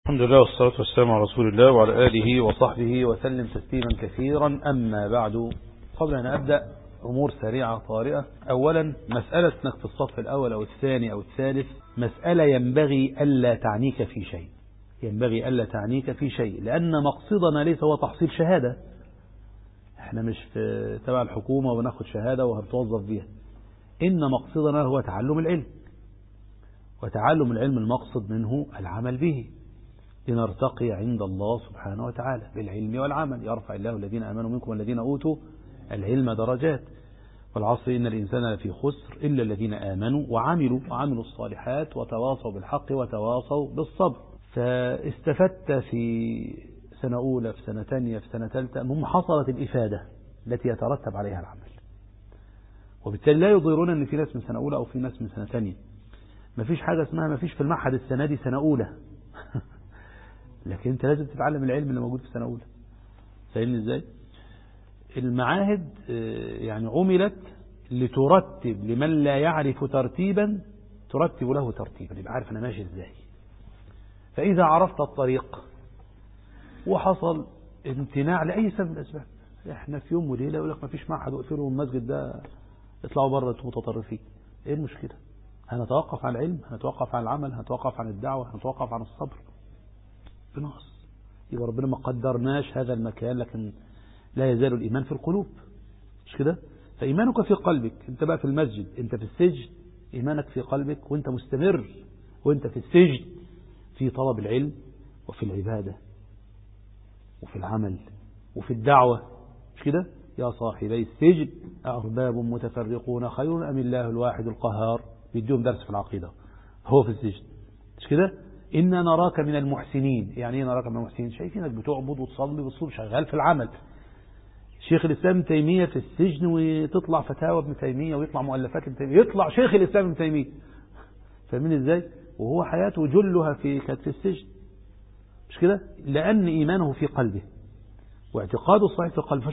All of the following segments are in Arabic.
الحمد لله والصلاة والسلام على رسول الله وعلى آله وصحبه وسلم تسليما كثيرا. أما بعد، قبل أن أبدأ أمور سريعة طارئة. أولا، مسألة أنك في الصف الأول أو الثاني أو الثالث مسألة ينبغي ألا تعنيك في شيء، ينبغي ألا تعنيك في شيء، لأن مقصدنا ليس هو تحصيل شهادة. احنا مش في تبع الحكومة وناخد شهادة وهنتوظف بيها، إن مقصدنا هو تعلم العلم، وتعلم العلم المقصد منه العمل به لنرتقي عند الله سبحانه وتعالى بالعلم والعمل. يرفع الله الذين آمنوا منكم والذين أوتوا العلم درجات. والعصر إن الإنسان لفي خسر إلا الذين آمنوا وعملوا الصالحات وتواصوا بالحق وتواصوا بالصبر. فاستفدت في سنة أولى، في سنة ثانية، في سنة ثالثة، المهم حصلت الإفادة التي يترتب عليها العمل. وبالتالي لا يضيرون أن في ناس من سنة أولى أو في ناس من سنة ثانية. مفيش حاجة اسمها مفيش في المعهد السنة دي سنة أولى لكن انت لازم تتعلم العلم اللي موجود في سنة أولى. فاهمني ازاي؟ المعاهد يعني عملت لترتب لمن لا يعرف ترتيبا، ترتب له ترتيبا، يبقى عارف انا ماشي ازاي. فإذا عرفت الطريق وحصل امتناع لأي سبب من الأسباب، احنا في يوم وليلة يقول لك ما فيش معهد واقفلوا المسجد ده، اطلعوا بره انتم متطرفين. ايه المشكلة؟ هنتوقف عن العلم، هنتوقف عن العمل، هنتوقف عن الدعوة، هنتوقف عن الصبر. بنقص. يبقى ربنا ما قدرناش هذا المكان، لكن لا يزال الإيمان في القلوب، مش كده؟ فإيمانك في قلبك. انت بقى في المسجد، انت في السجن، إيمانك في قلبك وانت مستمر، وانت في السجن في طلب العلم وفي العبادة وفي العمل وفي الدعوة، مش كده؟ يا صاحبي السجن أرباب متفرقون خير أم الله الواحد القهار. بيديهم درس في العقيدة هو في السجن، مش كده؟ إنا نراك من المحسنين. يعني ايه نراك من المحسنين؟ شايفينك بتعبد وتصلي وتصوم، شغال في العمل. شيخ الإسلام ابن تيمية في السجن وتطلع فتاوى ابن تيمية ويطلع مؤلفات ابن تيمية، يطلع شيخ الإسلام ابن تيمية. فاهمين ازاي؟ كانت حياته جلها في السجن، مش كده؟ لأن إيمانه في قلبه واعتقاده الصحيح في قلبه،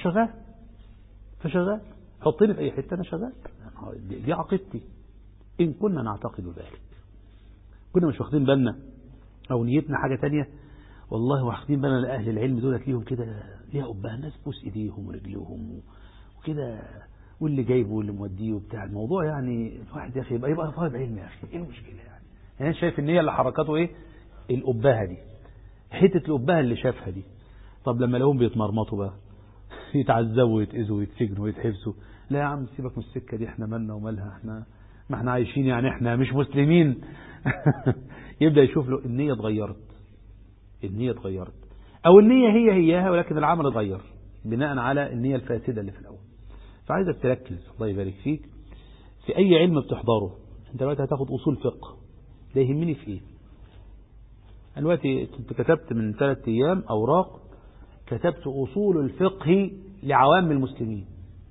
فشغال. حطيني في أي حتة أنا شغال. دي عقيدتي. إن كنا نعتقد ذلك، كنا مش واخدين بالنا أو نيتنا حاجة تانية، والله واخدين بالنا لأهل العلم دولت ليهم كده، ليها أبها ناس بوس إيديهم ورجليهم وكده، واللي جايبه واللي موديه وبتاع الموضوع. يعني الواحد يا أخي يبقى طالب علم، يا أخي إيه المشكلة يعني؟ أنا شايف إن هي اللي حركاته إيه؟ الأبها دي، حتة الأبها اللي شافها دي. طب لما لهم بيتمرمطوا بقى يتعذبوا ويتأذوا ويتسجنوا ويتحبسوا، لا يا عم سيبك من السكة دي، احنا مالنا ومالها، ما احنا عايشين، يعني احنا مش مسلمين يبدأ يشوف له النية اتغيرت، او النية هياها ولكن العمل اتغير بناء على النية الفاسدة اللي في الاول. فعايزك تركز، الله يبارك فيك، في اي علم بتحضره. انت دلوقتي هتاخد اصول فقه، ده يهمني في ايه؟ دلوقتي كنت كتبت من 3 ايام اوراق، كتبت اصول الفقه لعوام المسلمين.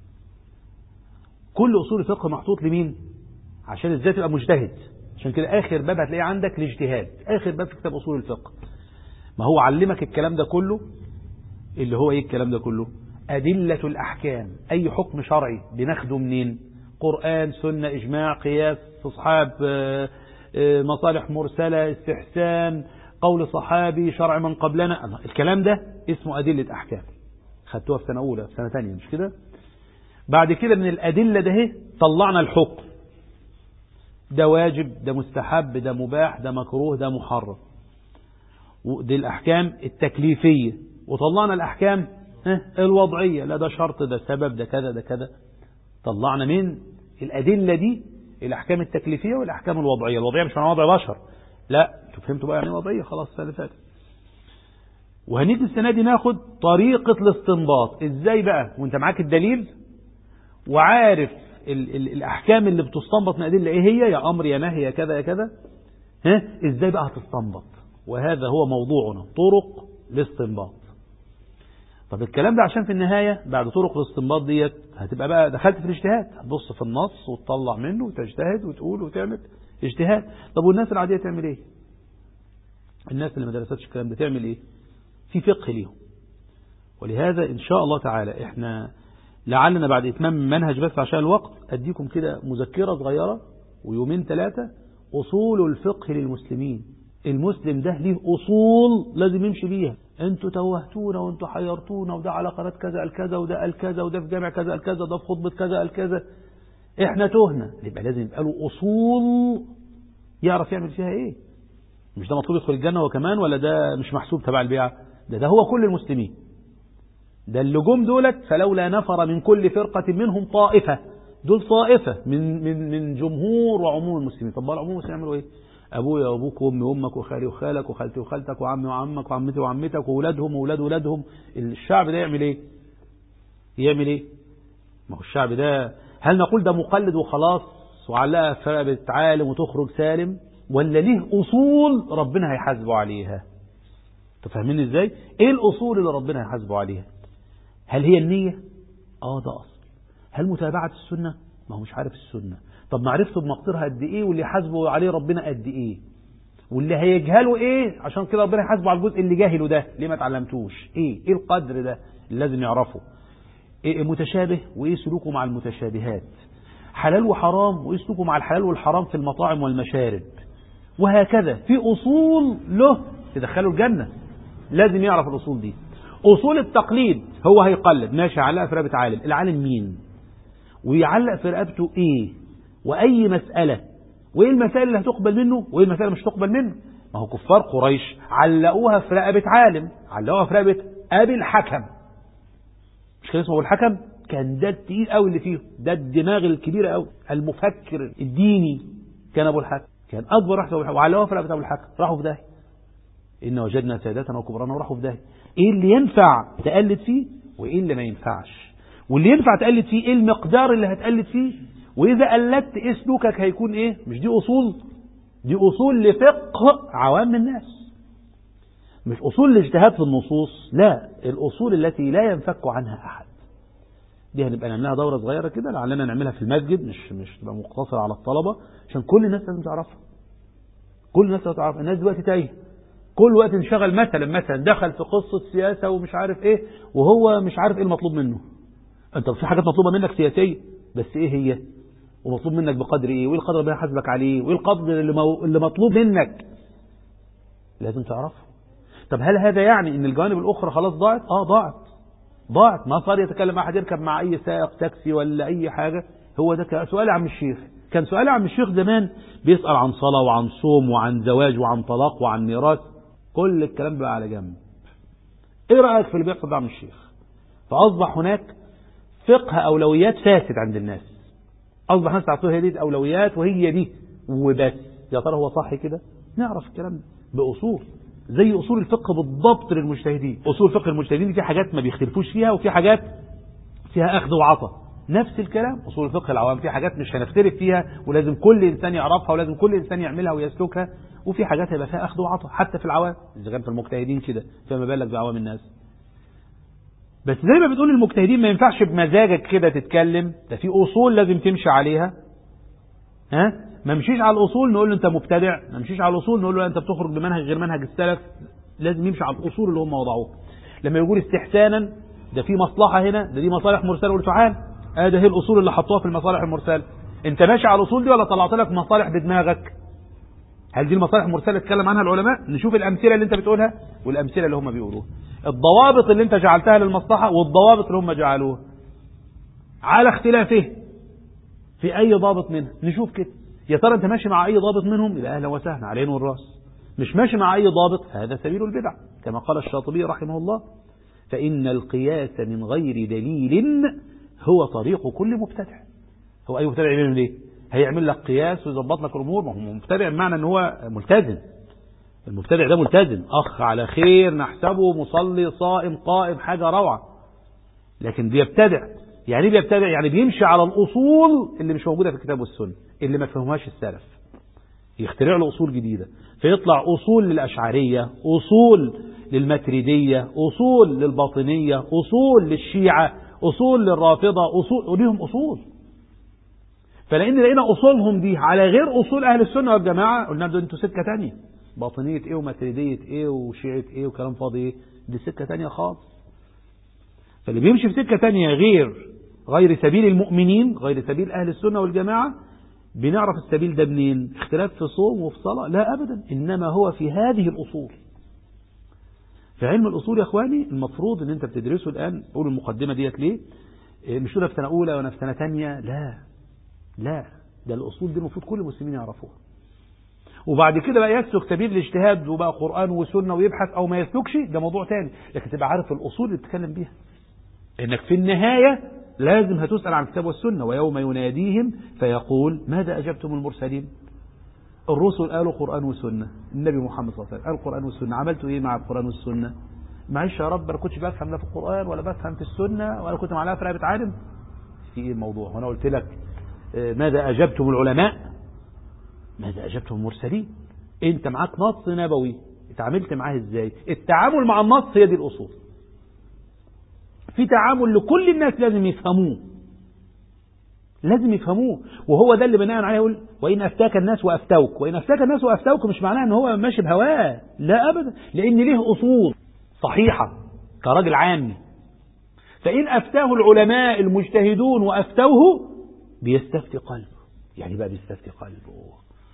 كل اصول الفقه محطوط لمين؟ عشان ازاي تبقى مجتهد. عشان كده اخر باب هتلاقيه عندك الاجتهاد، اخر باب في كتاب اصول الفقه. ما هو علمك الكلام ده كله، اللي هو ايه الكلام ده كله؟ أدلة الأحكام. أي حكم شرعي بناخده منين؟ قرآن، سنة، إجماع، قياس، استصحاب، مصالح مرسلة، استحسان، قول صحابي، شرع من قبلنا. الكلام ده اسمه أدلة أحكام، خدتوها في سنة أولى في سنة ثانية، مش كده؟ بعد كده من الأدلة ده طلعنا الحكم، ده واجب، ده مستحب، ده مباح، ده مكروه، ده محرم. ودي الأحكام التكليفية. وطلعنا الأحكام الوضعية، لا ده شرط، ده سبب، ده كذا، ده كذا. طلعنا من الأدلة دي الأحكام التكليفية والأحكام الوضعية. الوضعية مش معنى وضع بشر، لا انتوا فهمتوا بقى يعني وضعية، خلاص السنة اللي فاتت. وهنيجي السنة دي ناخد طريقة الاستنباط. ازاي بقى وانت معاك الدليل وعارف الأحكام اللي بتستنبط من أدلة ايه هي، يا أمر يا نهي يا كذا يا كذا، ازاي بقى هتستنبط؟ وهذا هو موضوعنا، طرق الاستنباط. طب الكلام ده عشان في النهاية بعد طرق الاستنباط ديت هتبقى بقى دخلت في الاجتهاد، هتبص في النص وتطلع منه وتجتهد وتقول وتعمل اجتهاد. طب والناس العادية تعمل ايه؟ الناس اللي ما درستش الكلام ده تعمل ايه؟ في فقه ليهم. ولهذا ان شاء الله تعالى احنا لعلنا بعد اتمام المنهج، بس عشان الوقت اديكم كده مذكرة صغيرة ويومين 3 اصول الفقه للمسلمين. المسلم ده ليه أصول لازم يمشي بيها. انتوا توهتونا وانتوا حيرتونا، وده على قناة كذا قال كذا، وده قال كذا، وده في جامع كذا قال كذا، ده في خطبة كذا قال كذا، احنا تهنا. يبقى لازم يبقى له أصول يعرف يعمل فيها ايه. مش ده مطلوب يدخل الجنة وكمان، ولا ده مش محسوب تبع البيعة؟ ده هو كل المسلمين. ده اللي جم دولت فلولا نفر من كل فرقة منهم طائفة، دول طائفة من جمهور وعموم المسلمين. طب العموم المسلمين يعملوا ايه؟ ابويا وابوك وامي وامك وخالي وخالك وخالتي وخالتك وعمي وعمك وعمتي وعمتك واولادهم واولاد اولادهم. الشعب ده يعمل ايه؟ يعمل ايه؟ ما هو الشعب ده، هل نقول ده مقلد وخلاص وعلقها في رقبة عالم وتخرج سالم، ولا ليه اصول ربنا هيحاسبه عليها؟ تفهمين ازاي؟ ايه الاصول اللي ربنا هيحاسبه عليها؟ هل هي النية؟ ده اصل. هل متابعة السنة؟ ما هو مش عارف السنة. طب معرفته بمقدرها قد ايه، واللي حاسبه عليه ربنا قد ايه، واللي هيجهله ايه، عشان كده ربنا يحاسبه على الجزء اللي جاهله ده، ليه ما اتعلمتوش؟ ايه القدر ده اللي لازم يعرفه؟ ايه متشابه، وايه سلوكه مع المتشابهات، حلال وحرام، وايه سلوكه مع الحلال والحرام في المطاعم والمشارب، وهكذا. في اصول له تدخله الجنة، لازم يعرف الاصول دي. اصول التقليد، هو هيقلد ماشي، علق في رقبة عالم، العالم مين، ويعلق في رقبته ايه، واي مسألة، وايه المسائل اللي هتقبل منه، وايه المسائل مش هتقبل منه. ما هو كفار قريش علقوها في رقبة عالم، علقوها في رقبة ابي الحكم، مش كان اسمه ابو الحكم؟ كان ده التقيل قوي اللي فيه، ده الدماغ الكبيرة قوي، المفكر الديني كان ابو الحكم، كان اكبر واحد ابو الحكم، وعلقوها في رقبة ابو الحكم، راحوا في داهية. إن وجدنا سادتنا وكبرانا وراحوا في داهية. ايه اللي ينفع تقلد فيه، وايه اللي ما ينفعش، واللي ينفع تقلد فيه ايه المقدار اللي هتقلد فيه، واذا قلدت ايه سلوكك هيكون ايه. مش دي اصول؟ دي اصول لفقه عوام الناس، مش اصول لاجتهاد في النصوص، لا، الاصول التي لا ينفك عنها احد. دي هنبقى نعملها دورة صغيرة كده، لعلنا نعملها في المسجد، مش تبقى مقتصرة على الطلبة، عشان كل الناس لازم تعرفها. كل الناس لازم تعرفها. الناس دلوقتي تايه، كل وقت انشغل مثلا دخل في قصة سياسة ومش عارف ايه، وهو مش عارف ايه المطلوب منه. انت في حاجات مطلوبة منك سياسية، بس ايه هي، ومطلوب منك بقدر ايه، وايه القدر اللي هيحاسبك عليه، وايه القدر اللي مطلوب منك، لازم تعرفه. طب هل هذا يعني ان الجوانب الاخرى خلاص ضاعت؟ ضاعت. ما صار يتكلم احد يركب مع اي سائق تاكسي ولا اي حاجة. هو ده سؤال عم الشيخ، كان سؤال عم الشيخ زمان بيسأل عن صلاة وعن صوم وعن زواج وعن طلاق وعن ميراث، كل الكلام بقى على جنب. ايه رأيك في اللي بيحصل ده عم الشيخ؟ فاصبح هناك فقه اولويات فاسد عند الناس، اصبح الناس تعطوها هي دي اولويات وهي دي وبس. يا ترى هو صح كده؟ نعرف الكلام ده باصول، زي اصول الفقه بالضبط للمجتهدين. اصول فقه المجتهدين دي في حاجات ما بيختلفوش فيها، وفي حاجات فيها اخذ وعطاء. نفس الكلام اصول الفقه العوام، في حاجات مش هنختلف فيها ولازم كل انسان يعرفها ولازم كل انسان يعملها ويسلكها، وفي حاجات هيبقى فيها اخذ وعطاء حتى في العوام، اذا كان في المجتهدين كده فما بالك بعوام الناس. بس زي ما بتقول المجتهدين ما ينفعش بمزاجك كده تتكلم، ده في اصول لازم تمشي عليها. ما مشيش على الاصول نقول له انت مبتدع، ما مشيش على الاصول نقول له انت بتخرج بمنهج غير منهج السلف. لازم يمشي على الاصول اللي هم وضعوها. لما يقول استحسانا، ده في مصلحة هنا، ده دي مصالح مرسلة، قلت تعال ده هي الاصول اللي حطوها في المصالح المرسلة. انت ماشي على الاصول دي ولا طلعت لك مصالح بدماغك؟ هل دي المصالح المرسلة اتكلم عنها العلماء؟ نشوف الامثلة اللي انت بتقولها والامثلة اللي هم بيقولوها، الضوابط اللي انت جعلتها للمصلحة والضوابط اللي هم جعلوها، على اختلافه في اي ضابط منها. نشوف كده يا ترى انت ماشي مع اي ضابط منهم، يبقى اهلا وسهلا على العين والراس. مش ماشي مع اي ضابط، هذا سبيل البدع، كما قال الشاطبي رحمه الله: فإن القياس من غير دليل هو طريق كل مبتدع. هو أي مبتدع يعمل ايه؟ هيعمل لك قياس ويظبط لك الأمور؟ ما هو مبتدع بمعنى ان هو ملتزم. المبتدع ده ملتزم، أخ على خير نحسبه، مصلي صائم قائم، حاجة روعة. لكن بيبتدع، يعني بيبتدع يعني بيمشي على الأصول اللي مش موجودة في الكتاب والسنة، اللي ما فهمهاش السلف، يخترع له أصول جديدة، فيطلع أصول للأشعرية، أصول للماتريدية، أصول للباطنية، أصول للشيعة، أصول للرافضة، أصول وليهم أصول. فلأن لقينا أصولهم دي على غير أصول أهل السنة والجماعة، قلنا ده انتوا سكة تانية، باطنية ايه وماتريدية ايه وشيعة ايه وكلام فاضي ايه، دي سكة تانية خالص. فاللي بيمشي في سكة تانية غير سبيل المؤمنين، غير سبيل أهل السنة والجماعة، بنعرف السبيل ده منين؟ اختلاف في صوم وفي صلاة؟ لا أبدا، إنما هو في هذه الأصول. في علم الأصول يا أخواني المفروض إن أنت بتدرسه الآن. أقول المقدمة ديت ليه؟ مش تقولها في سنة أولى ولا في سنة تانية، لا، ده الأصول دي المفروض كل المسلمين يعرفوها. وبعد كده بقى يسلك سبيل الاجتهاد وبقى قرآن وسنة ويبحث أو ما يسلكش، ده موضوع تاني، لكن تبقى عارف الأصول اللي بتتكلم بيها. إنك في النهاية لازم هتسأل عن الكتاب والسنة، ويوم يناديهم فيقول ماذا أجبتم المرسلين؟ الرسل قالوا قرآن وسنة، النبي محمد صلى الله عليه وسلم قال قرآن والسنة، عملتوا إيه مع القرآن والسنة؟ معلش يا رب أنا كنتش بفهم لا في القرآن ولا بفهم في السنة ولا كنت معلقة في رقبة عالم. في إيه الموضوع؟ وأنا قلت لك ماذا أجبتم العلماء؟ ماذا أجبتم المرسلين؟ أنت معاك نص نبوي، اتعاملت معاه إزاي؟ التعامل مع النص هي دي الأصول. في تعامل لكل الناس لازم يفهموه، وهو ده اللي بناء عليه يقول وإن أفتاك الناس وأفتوك. وإن أفتاك الناس وأفتوك مش معناه أن هو ماشي بهواه، لا أبدا، لأن له أصول صحيحة كراجل عامي. فإن أفتاه العلماء المجتهدون وأفتوه بيستفتي قلبه، يعني بقى بيستفتي قلبه.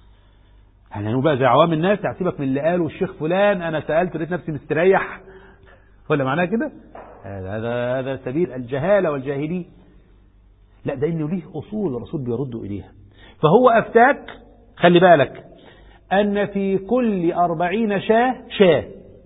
يعني بقى زي عوام الناس يعتبك من اللي قاله الشيخ فلان أنا سألت لقيت نفسي مستريح، ولا معناه كده؟ هذا سبيل الجهالة والجاهلين. لا، ده إنه ليه أصول الرسول بيرد إليها. فهو أفتاك، خلي بالك أن في كل 40 شاة،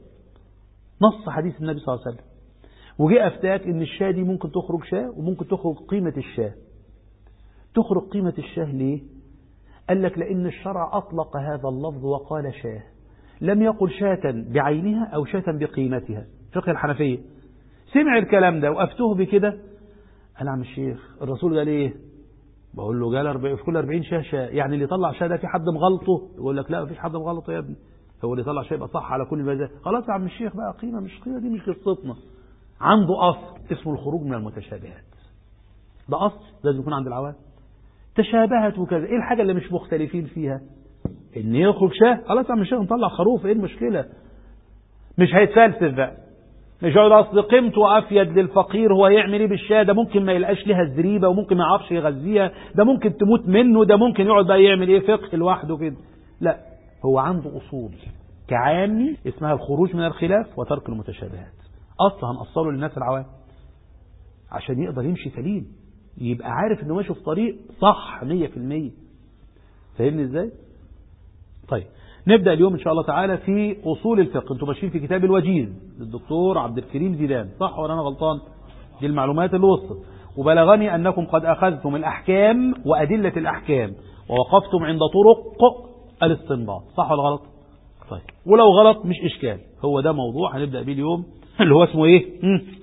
نص حديث النبي صلى الله عليه وسلم. وجاء أفتاك إن الشاة دي ممكن تخرج شاة وممكن تخرج قيمة الشاة. تخرج قيمة الشاة ليه؟ قال لك لأن الشرع أطلق هذا اللفظ وقال شاة، لم يقل شاة بعينها أو شاة بقيمتها. فقه الحنفية سمع الكلام ده وأفتوه بكده، قال عم الشيخ الرسول قال إيه؟ بقول له قال في كل 40 شاة، يعني اللي طلع شاة ده في حد مغلطه؟ يقول لك لا مفيش حد مغلطه يا ابني، هو اللي طلع شاة يبقى صح على كل المزاج. خلاص يا عم الشيخ بقى قيمة مش قيمة دي مش قصتنا. عنده أصل اسمه الخروج من المتشابهات، ده أصل لازم يكون عند العوام. تشابهت وكذا، ايه الحاجة اللي مش مختلفين فيها؟ ان يخرج شاه، خلاص يا عم الشيخ نطلع خروف، ايه المشكلة؟ مش هيتفلسف بقى، مش هيقول اصل قيمته افيد للفقير، هو يعمل ايه بالشاه ده؟ ممكن ما يلقاش لها الزريبه وممكن ما يعرفش يغذيها، ده ممكن تموت منه، ده ممكن يقعد بقى يعمل ايه فقه لوحده كده. لا، هو عنده اصول كعامي اسمها الخروج من الخلاف وترك المتشابهات. اصلا هنأصله للناس العوام عشان يقدر يمشي سليم، يبقى عارف انه ماشي في طريق صح 100%. فاهمني ازاي؟ طيب نبدأ اليوم إن شاء الله تعالى في أصول الفقه. أنتم ماشيين في كتاب الوجيز للدكتور عبد الكريم زيدان، صح ولا أنا غلطان؟ دي المعلومات اللي وصلت. وبلغني أنكم قد أخذتم الأحكام وأدلة الأحكام ووقفتم عند طرق الاستنباط، صح ولا غلط؟ طيب ولو غلط مش إشكال، هو ده موضوع هنبدأ به اليوم اللي هو اسمه إيه؟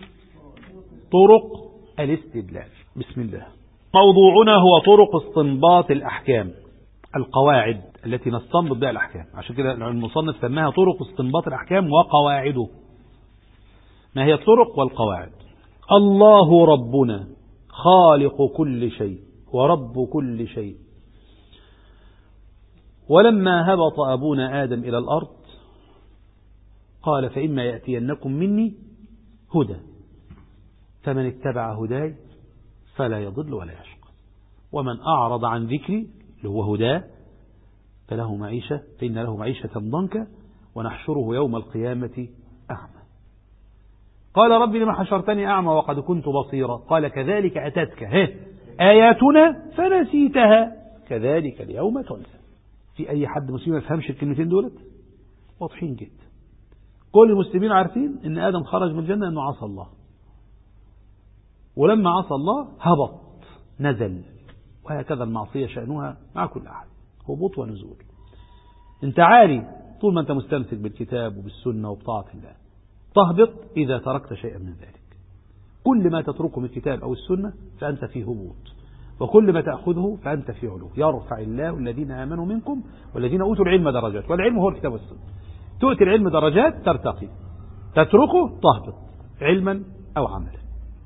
طرق الاستدلال. بسم الله. موضوعنا هو طرق استنباط الأحكام، القواعد التي نستنبط بها الأحكام. عشان كده المصنف سماها طرق استنباط الأحكام وقواعده. ما هي الطرق والقواعد؟ الله ربنا خالق كل شيء ورب كل شيء. ولما هبط أبونا آدم إلى الأرض قال فإما يأتينكم مني هدى فمن اتبع هداي فلا يضل ولا يشقى ومن أعرض عن ذكري اللي هو هداه فإن له معيشة ضنكا ونحشره يوم القيامة أعمى. قال رب لما حشرتني أعمى وقد كنت بصيرا قال كذلك أتتك آياتنا فنسيتها كذلك اليوم تنسى. في أي حد مسلم ما يفهمش الكلمتين دولت؟ واضحين جدا. كل المسلمين عارفين إن آدم خرج من الجنة إنه عصى الله، ولما عصى الله هبط نزل، وهكذا المعصية شأنها مع كل أحد، هبوط ونزول. انت عالي طول ما انت مستمسك بالكتاب وبالسنة وبطاعة الله، تهبط إذا تركت شيئا من ذلك. كل ما تتركه من الكتاب أو السنة فأنت في هبوط، وكل ما تأخذه فأنت في علو. يرفع الله الذين آمنوا منكم والذين أوتوا العلم درجات، والعلم هو الكتاب والسنة. تؤتي العلم درجات ترتقي، تتركه تهبط علما أو عملا.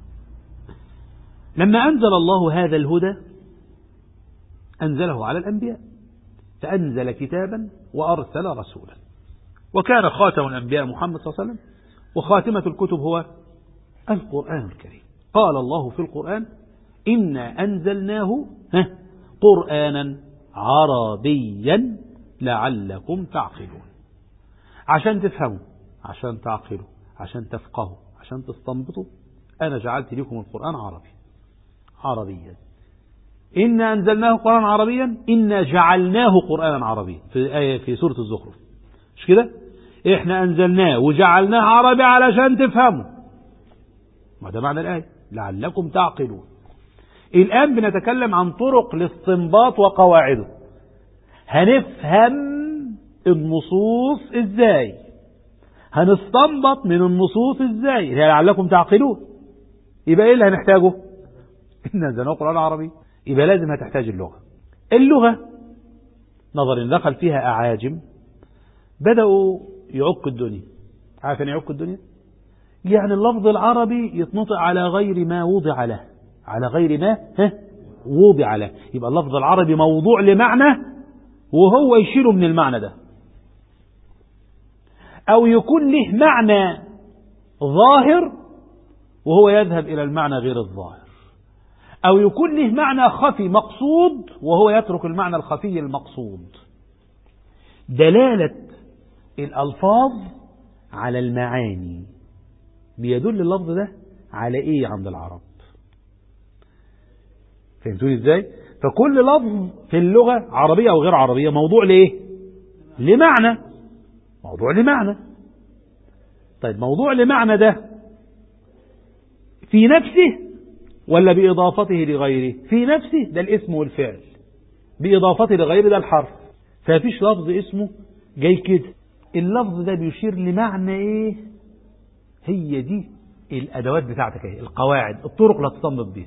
لما أنزل الله هذا الهدى أنزله على الأنبياء، فأنزل كتابا وأرسل رسولا، وكان خاتم الأنبياء محمد صلى الله عليه وسلم، وخاتمة الكتب هو القرآن الكريم. قال الله في القرآن إنا أنزلناه قرآنا عربيا لعلكم تعقلون. عشان تفهموا، عشان تعقلوا، عشان تفقهوا، عشان تستنبطوا، أنا جعلت لكم القرآن عربيا. إنا أنزلناه قرآن عربيا، إنا جعلناه قرآنا عربيا في آية في سورة الزخرف، مش كده؟ إحنا أنزلناه وجعلناه عربي علشان تفهموا، ما ده معنى الآية لعلكم تعقلون. الآن بنتكلم عن طرق الاستنباط وقواعده. هنفهم النصوص إزاي، هنستنبط من النصوص إزاي، هي لعلكم تعقلون. يبقى إيه اللي هنحتاجه؟ إن أنزلناه قرآن عربي، يبقى لازم هتحتاج اللغة نظر إن دخل فيها أعاجم بدأوا يعك الدنيا. عارف يعني يعك الدنيا؟ يعني اللفظ العربي يتنطق على غير ما وضع له، على غير ما وضع له. يبقى اللفظ العربي موضوع لمعنى وهو يشيله من المعنى ده، أو يكون له معنى ظاهر وهو يذهب إلى المعنى غير الظاهر، أو يكون له معنى خفي مقصود وهو يترك المعنى الخفي المقصود. دلالة الألفاظ على المعاني بيدل اللفظ ده على إيه عند العرب. فهمتوني إزاي؟ فكل لفظ في اللغة عربية أو غير عربية موضوع لإيه؟ لمعنى، موضوع لمعنى. طيب موضوع لمعنى ده في نفسه ولا بإضافته لغيره؟ في نفسه ده الاسم والفعل، بإضافته لغيره ده الحرف. ففيش لفظ اسمه جاي كده، اللفظ ده بيشير لمعنى ايه؟ هي دي الأدوات بتاعتك ايه، القواعد، الطرق اللي تستنبط بيها.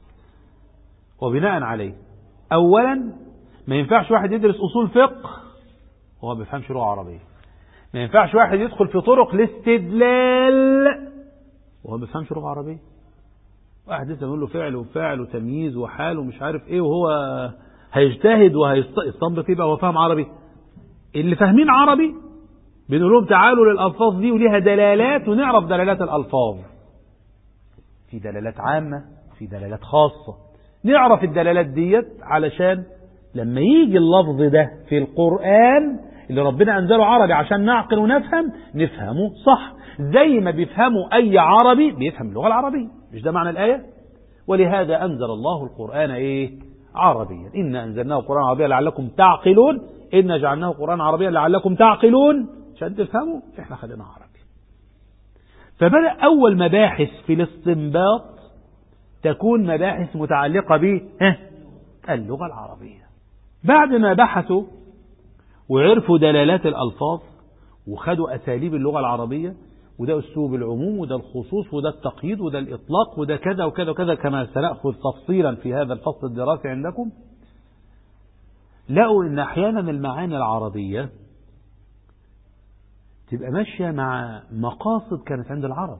وبناء عليه أولا ما ينفعش واحد يدرس أصول فقه وهو ما بيفهمش لغة عربية. ما ينفعش واحد يدخل في طرق الاستدلال وهو ما بيفهمش لغة عربية. واحد لسه بيقول له فعل وفاعل وتمييز وحال ومش عارف ايه، وهو هيجتهد وهيستنبط يبقى هو فاهم عربي. اللي فاهمين عربي بنقول لهم تعالوا للألفاظ دي وليها دلالات ونعرف دلالات الألفاظ. في دلالات عامة، في دلالات خاصة، نعرف الدلالات ديت علشان لما يجي اللفظ ده في القرآن اللي ربنا أنزله عربي عشان نعقل ونفهم نفهمه صح، زي ما بيفهموا أي عربي بيفهم اللغة العربية. مش ده معنى الآية؟ ولهذا أنزل الله القرآن إيه؟ عربيا. إنا أنزلناه قرآن عربيا لعلكم تعقلون، إنا جعلناه قرآن عربيا لعلكم تعقلون، عشان تفهموا إحنا خلينا عربي. فبدأ أول مباحث في الاستنباط تكون مباحث متعلقة باللغة العربية. بعد ما بحثوا وعرفوا دلالات الألفاظ وخدوا أساليب اللغة العربية، وده أسلوب العموم وده الخصوص وده التقييد وده الإطلاق وده كذا وكذا وكذا كما سنأخذ تفصيلا في هذا الفصل الدراسي عندكم، لقوا إن أحيانا المعاني العربية تبقى ماشية مع مقاصد كانت عند العرب.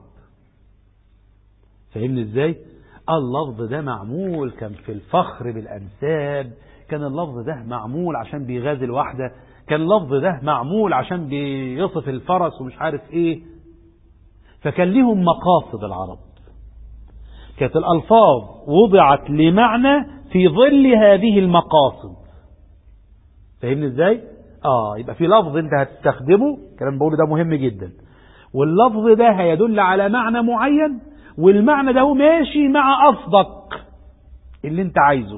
فهمني إزاي؟ اللفظ ده معمول كان في الفخر بالأنساب، كان اللفظ ده معمول عشان بيغازل واحدة، كان اللفظ ده معمول عشان بيصف الفرس ومش عارف ايه. فكان لهم مقاصد العرب، كانت الألفاظ وضعت لمعنى في ظل هذه المقاصد. فهمني ازاي؟ يبقى في لفظ انت هتستخدمه، كلام بقوله ده مهم جدا، واللفظ ده هيدل على معنى معين، والمعنى ده هو ماشي مع قصدك اللي انت عايزه.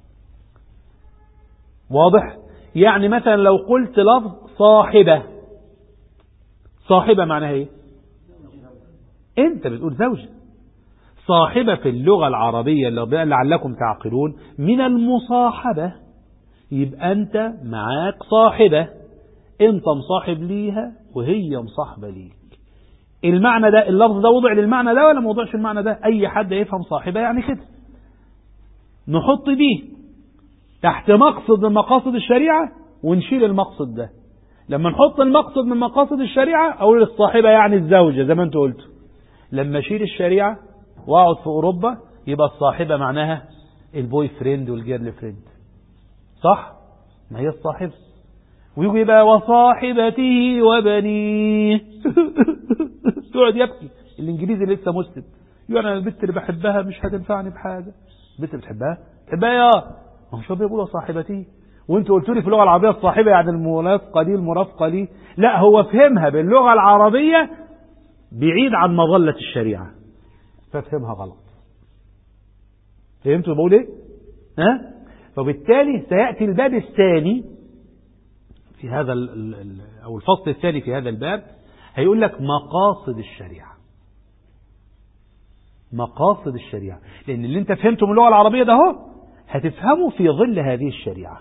واضح؟ يعني مثلا لو قلت لفظ صاحبة، صاحبة معناها ايه؟ انت بتقول زوجة. صاحبة في اللغة العربية اللي لعلكم تعقلون من المصاحبة، يبقى انت معاك صاحبة، انت مصاحب ليها وهي مصاحبة ليك. المعنى ده اللفظ ده وضع للمعنى ده ولا ما وضعش المعنى ده؟ اي حد يفهم صاحبة يعني كده. نحط دي تحت مقصد من مقاصد الشريعة ونشيل المقصد ده. لما نحط المقصد من مقاصد الشريعة اقول الصاحبة يعني الزوجة زي ما انت قلت. لما اشيل الشريعة واقعد في اوروبا يبقى الصاحبة معناها البوي فريند والجيرل فريند. صح؟ ما هي الصاحبة. ويجي يبقى وصاحبته وبنيه تقعد يبكي الانجليزي اللي لسه مسلم يقول انا البنت اللي بحبها مش هتنفعني بحاجة. البنت اللي بتحبها يا ما هو شو بيقول وصاحبته وانتوا قلتوا لي في اللغة العربية الصاحبة يعني المرافقة دي المرافقة دي، لا هو فهمها باللغة العربية بعيد عن مظلة الشريعة ففهمها غلط. فهمتوا بقول ايه؟ ها؟ فبالتالي سيأتي الباب الثاني في هذا او الفصل الثاني في هذا الباب هيقول لك مقاصد الشريعة. مقاصد الشريعة، لأن اللي انت فهمته من اللغة العربية ده هو هتفهمه في ظل هذه الشريعة،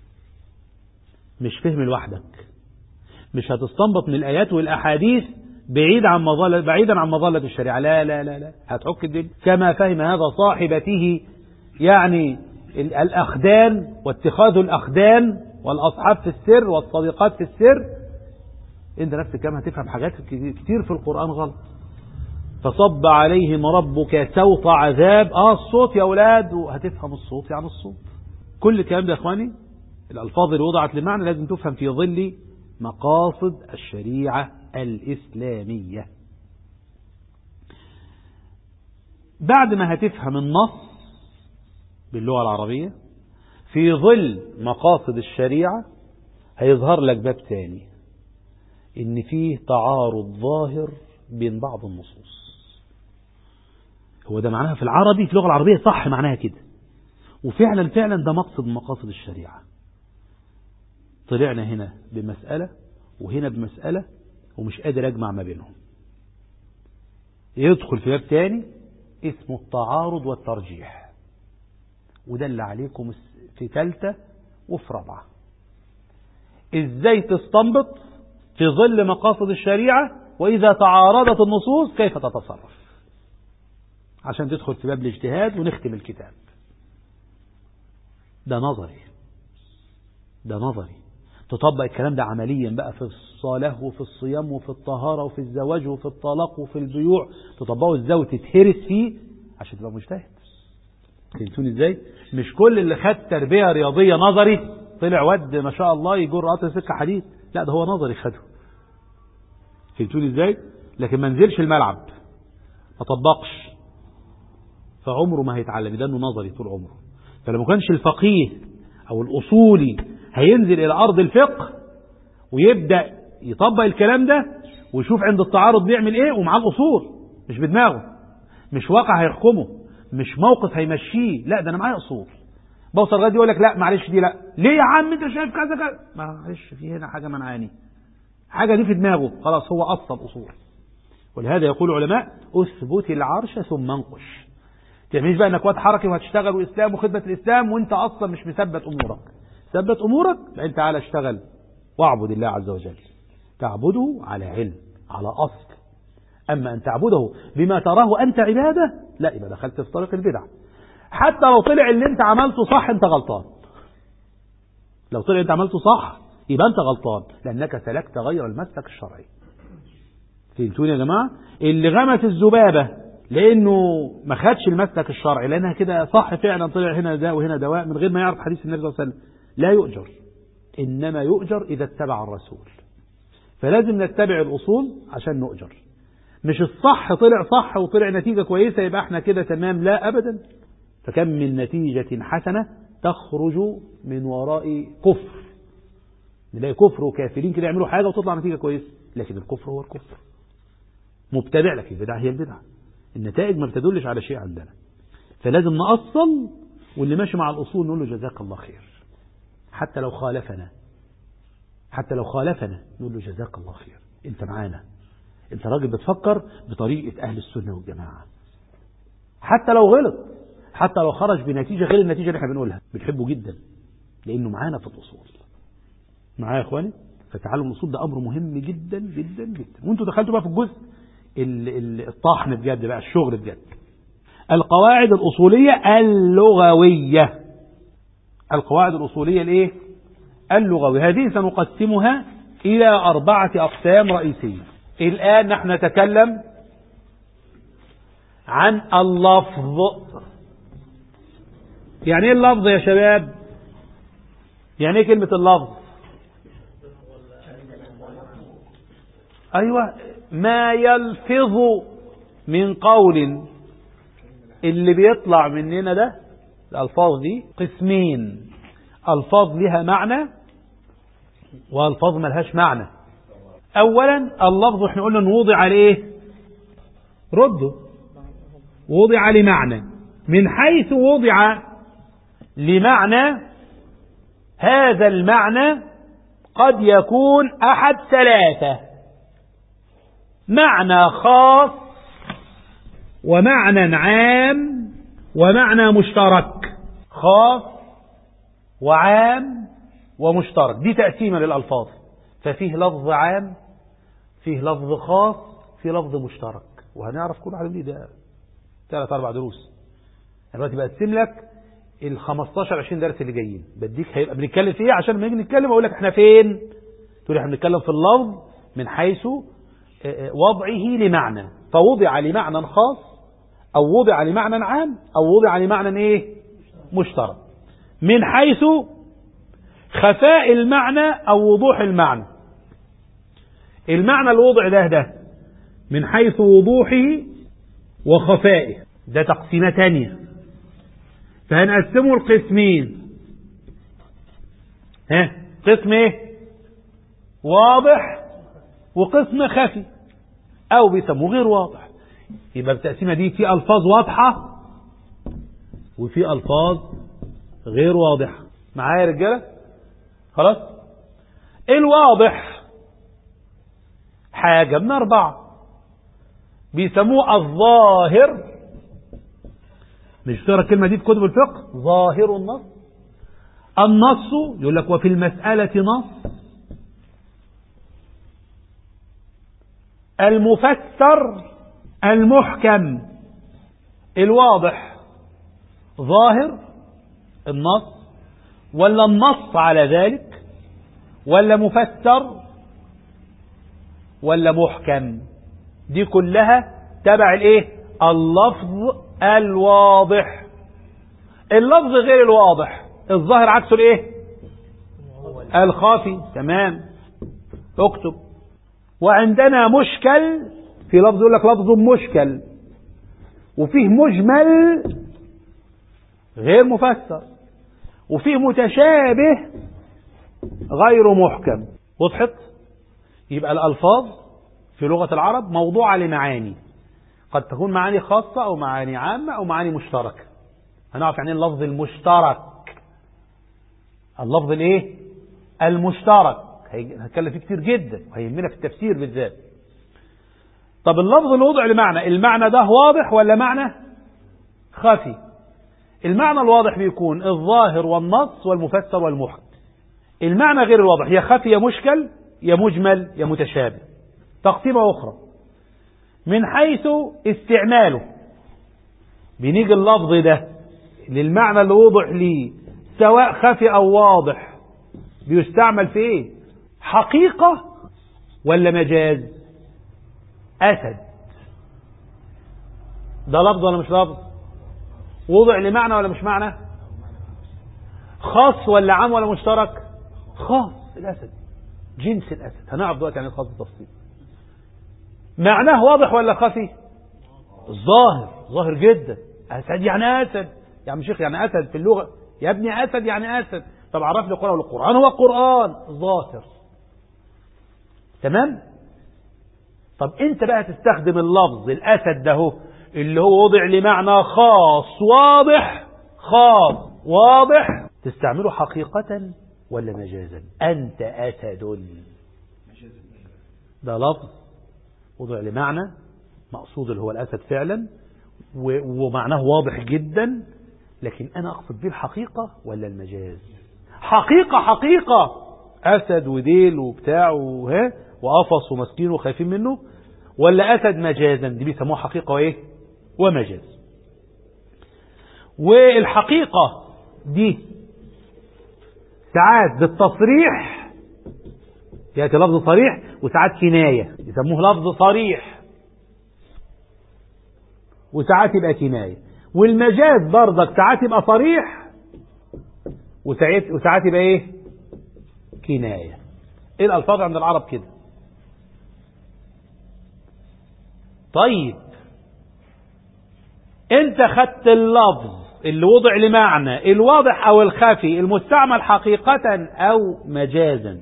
مش فهم لوحدك، مش هتستنبط من الآيات والأحاديث بعيدا عن مظلة الشريعة. لا لا لا لا، هتحك الدين كما فهم هذا صاحبته، يعني الأخدان واتخاذ الأخدان والأصحاب في السر والصديقات في السر. انت نفسك كما هتفهم حاجات كتير في القرآن غلط. فصب عليهم ربك سوط عذاب. الصوت يا أولاد، وهتفهم الصوت يعني الصوت. كل الكلام ده يا إخواني الألفاظ اللي وضعت لمعنى لازم تفهم في ظل مقاصد الشريعة الإسلامية. بعد ما هتفهم النص باللغة العربية في ظل مقاصد الشريعة هيظهر لك باب تاني، إن فيه تعارض ظاهر بين بعض النصوص. هو ده معناها في العربي، في اللغة العربية صح معناها كده، وفعلا فعلا ده مقصد من مقاصد الشريعة. طلعنا هنا بمسألة وهنا بمسألة ومش قادر أجمع ما بينهم، يدخل في باب تاني اسمه التعارض والترجيح، وده اللي عليكم في ثالثة وفي رابعة. ازاي تستنبط في ظل مقاصد الشريعة، وإذا تعارضت النصوص كيف تتصرف، عشان تدخل في باب الاجتهاد ونختم الكتاب. ده نظري، ده نظري. تطبق الكلام ده عمليا بقى في الصلاة وفي الصيام وفي الطهارة وفي الزواج وفي الطلاق وفي البيوع، تطبقه ازاي وتتهرس فيه عشان تبقى مجتهد. فهمتوني ازاي؟ مش كل اللي خد تربية رياضية نظري طلع ود ما شاء الله يجر قطر سكة حديد، لا ده هو نظري خده. فهمتوني ازاي؟ لكن ما نزلش الملعب ما طبقش، فعمره ما هيتعلم، ده انه نظري طول عمره. فلما كانش الفقيه او الاصولي هينزل الى ارض الفقه ويبدأ يطبق الكلام ده ويشوف عند التعارض بيعمل ايه، ومعاه الاصول مش بدماغه، مش واقع هيحكمه، مش موقف هيمشيه، لا ده انا معايا اصول. بوصل غادي يقول لك لا معلش دي لا، ليه يا عم انت شايف كذا كذا، معلش في هنا حاجه منعاني، حاجه دي في دماغه خلاص هو اصل اصول. ولهذا يقول العلماء اثبت العرش ثم انقش. تعملش بقى انك واد حركي وهتشتغل واسلام وخدمه الاسلام وانت اصلا مش مثبت امورك. ثبت امورك لا، انت تعالى اشتغل واعبد الله عز وجل، تعبده على علم على اصل. اما ان تعبده بما تراه انت عباده، لا يبقى دخلت في طريق البدع. حتى لو طلع اللي انت عملته صح انت غلطان، لو طلع انت عملته صح يبقى انت غلطان، لانك سلكت غير المسلك الشرعي. فهمتوني يا جماعه؟ اللي غمس الذبابه لانه ما خدش المسلك الشرعي، لانها كده صح فعلا طلع هنا داء وهنا دواء من غير ما يعرف حديث النبي صلى الله عليه وسلم، لا يؤجر، انما يؤجر اذا اتبع الرسول. فلازم نتبع الاصول عشان نؤجر، مش الصح طلع صح وطلع نتيجه كويسه يبقى احنا كده تمام، لا ابدا. فكم من نتيجه حسنه تخرج من وراء كفر، نلاقي كفر وكافرين كده يعملوا حاجه وتطلع نتيجه كويسه، لكن الكفر هو الكفر. مبتدع، لك البدعه هي البدعه، النتائج ما بتدلش على شيء عندنا. فلازم نأصل، واللي ماشي مع الأصول نقول له جزاك الله خير، حتى لو خالفنا، حتى لو خالفنا نقول له جزاك الله خير، انت معانا، انت راجل بتفكر بطريقة أهل السنة والجماعة. حتى لو غلط، حتى لو خرج بنتيجة غير النتيجة اللي احنا بنقولها، بنحبه جدا لأنه معانا في الأصول. معايا يا إخواني؟ فتعلم الأصول ده أمر مهم جدا جدا جدا. وانتوا دخلتوا بقى في الجزء الطحن بجد بقى، الشغل بجد. القواعد الأصولية اللغوية، القواعد الأصولية الايه؟ اللغوية. هذه سنقسمها إلى 4 أقسام رئيسية. الآن نحن نتكلم عن اللفظ. يعني ايه اللفظ يا شباب؟ يعني ايه كلمة اللفظ؟ أيوة، ما يلفظ من قول، اللي بيطلع مننا ده الألفاظ دي قسمين. ألفاظ لها معنى وألفاظ ملهاش معنى. أولا اللفظ احنا قلنا ان وضع عليه رده، وضع لمعنى. من حيث وضع لمعنى، هذا المعنى قد يكون أحد ثلاثة: معنى خاص، ومعنى عام، ومعنى مشترك. خاص وعام ومشترك، دي تقسيمة للألفاظ. ففيه لفظ عام، فيه لفظ خاص، فيه لفظ مشترك، وهنعرف كل واحد ده 3-4 دروس. أنا دلوقتي بقسم لك ال 15-20 درس اللي جايين، بديك هيبقى بنتكلم في ايه عشان لما نيجي نتكلم اقول لك احنا فين. تقول احنا بنتكلم في اللفظ من حيث وضعه لمعنى، فوضع لمعنى خاص او وضع لمعنى عام او وضع لمعنى ايه مشترك. من حيث خفاء المعنى او وضوح المعنى. المعنى الوضع ده من حيث وضوحه وخفائه، ده تقسيمة تانية، فهنقسمه القسمين. قسم ايه؟ واضح، وقسم خفي او بيسموه غير واضح. يبقى التقسيمة دي في الفاظ واضحة وفي الفاظ غير واضحة. معايا يا رجالة؟ خلاص. الواضح حاجة من 4 بيسموه الظاهر. مش ترى الكلمة دي في كتب الفقه؟ ظاهر النص. النص يقول لك وفي المسألة نص. المفسر المحكم. الواضح ظاهر النص، ولا النص على ذلك، ولا مفسر، ولا محكم. دي كلها تبع الايه؟ اللفظ الواضح. اللفظ غير الواضح، الظاهر عكسه الايه؟ الخافي. تمام، اكتب. وعندنا مشكل، في لفظ يقول لك لفظ مشكل، وفيه مجمل غير مفسر، وفيه متشابه غير محكم. وضحت؟ يبقى الألفاظ في لغة العرب موضوعة لمعاني، قد تكون معاني خاصة أو معاني عامة أو معاني مشتركة. هنعرف يعني اللفظ المشترك. اللفظ الايه؟ المشترك هنتكلم فيه كتير جدا وهيهمنا في التفسير بالذات. طب اللفظ الوضع لمعنى، المعنى ده واضح ولا معنى خفي؟ المعنى الواضح بيكون الظاهر والنص والمفسر والمحكم. المعنى غير الواضح يا خفي يا مشكل يا مجمل يا متشابه. تقسيمة أخرى من حيث استعماله، بنيجي اللفظ ده للمعنى اللي وضع ليه سواء خفي أو واضح بيستعمل في ايه؟ حقيقة ولا مجاز؟ أسد ده لفظ ولا مش لفظ؟ وضع لمعنى ولا مش معنى؟ خاص ولا عام ولا مشترك؟ خاص. الأسد جنس الأسد، هنعرف دلوقتي يعني الخاص بالتفصيل. معناه واضح ولا خفي؟ الظاهر ظاهر جدا. أسد يعني أسد يا عم شيخ، يعني أسد في اللغة يا ابني، أسد يعني أسد. طب عرف لي القرآن، والقرآن هو قرآن ظاهر. تمام. طب انت بقى تستخدم اللفظ الأسد ده اللي هو وضع لمعنى خاص واضح، خاص واضح، تستعمله حقيقة ولا مجازا؟ أنت أسد، ده لفظ وضع لمعنى مقصود اللي هو الأسد فعلا ومعناه واضح جدا، لكن أنا أقصد به الحقيقة ولا المجاز؟ حقيقة حقيقة، أسد وديل وبتاع وقفص ومسكين وخايفين منه، ولا أسد مجازا؟ دي بيسموها حقيقة وإيه؟ ومجاز. والحقيقة دي ساعات بالتصريح يأتي لفظ صريح، وساعات كناية يسموه لفظ صريح، وساعات يبقى كناية. والمجاز برضك ساعات يبقى صريح وساعات يبقى ايه؟ كناية. ايه الألفاظ عند العرب كده. طيب انت خدت اللفظ اللي وضع لمعنى، الواضح أو الخفي، المستعمل حقيقة أو مجازا.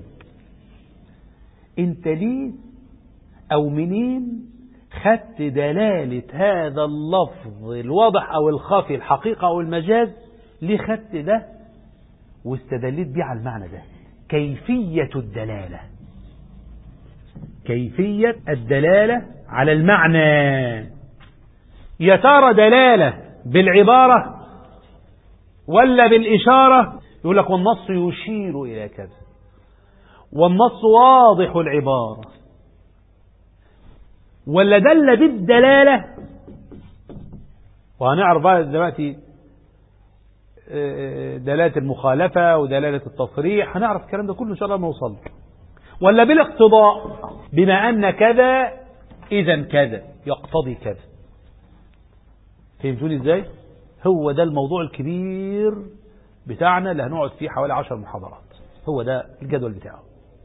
انت ليه أو منين خدت دلالة هذا اللفظ الواضح أو الخفي، الحقيقة أو المجاز؟ ليه خدت ده واستدلت بيه على المعنى ده؟ كيفية الدلالة، كيفية الدلالة على المعنى. يا ترى دلالة بالعبارة ولا بالإشارة؟ يقول لك والنص يشير إلى كذا، والنص واضح العبارة، ولا دل بالدلالة. وهنعرف بقى دلوقتي دلالة المخالفة ودلالة التصريح، هنعرف الكلام ده كله إن شاء الله ما نوصل. ولا بالاقتضاء، بما أن كذا إذا كذا يقتضي كذا. فهمتوني إزاي؟ هو ده الموضوع الكبير بتاعنا اللي هنقعد فيه حوالي 10 محاضرات. هو ده الجدول بتاعه.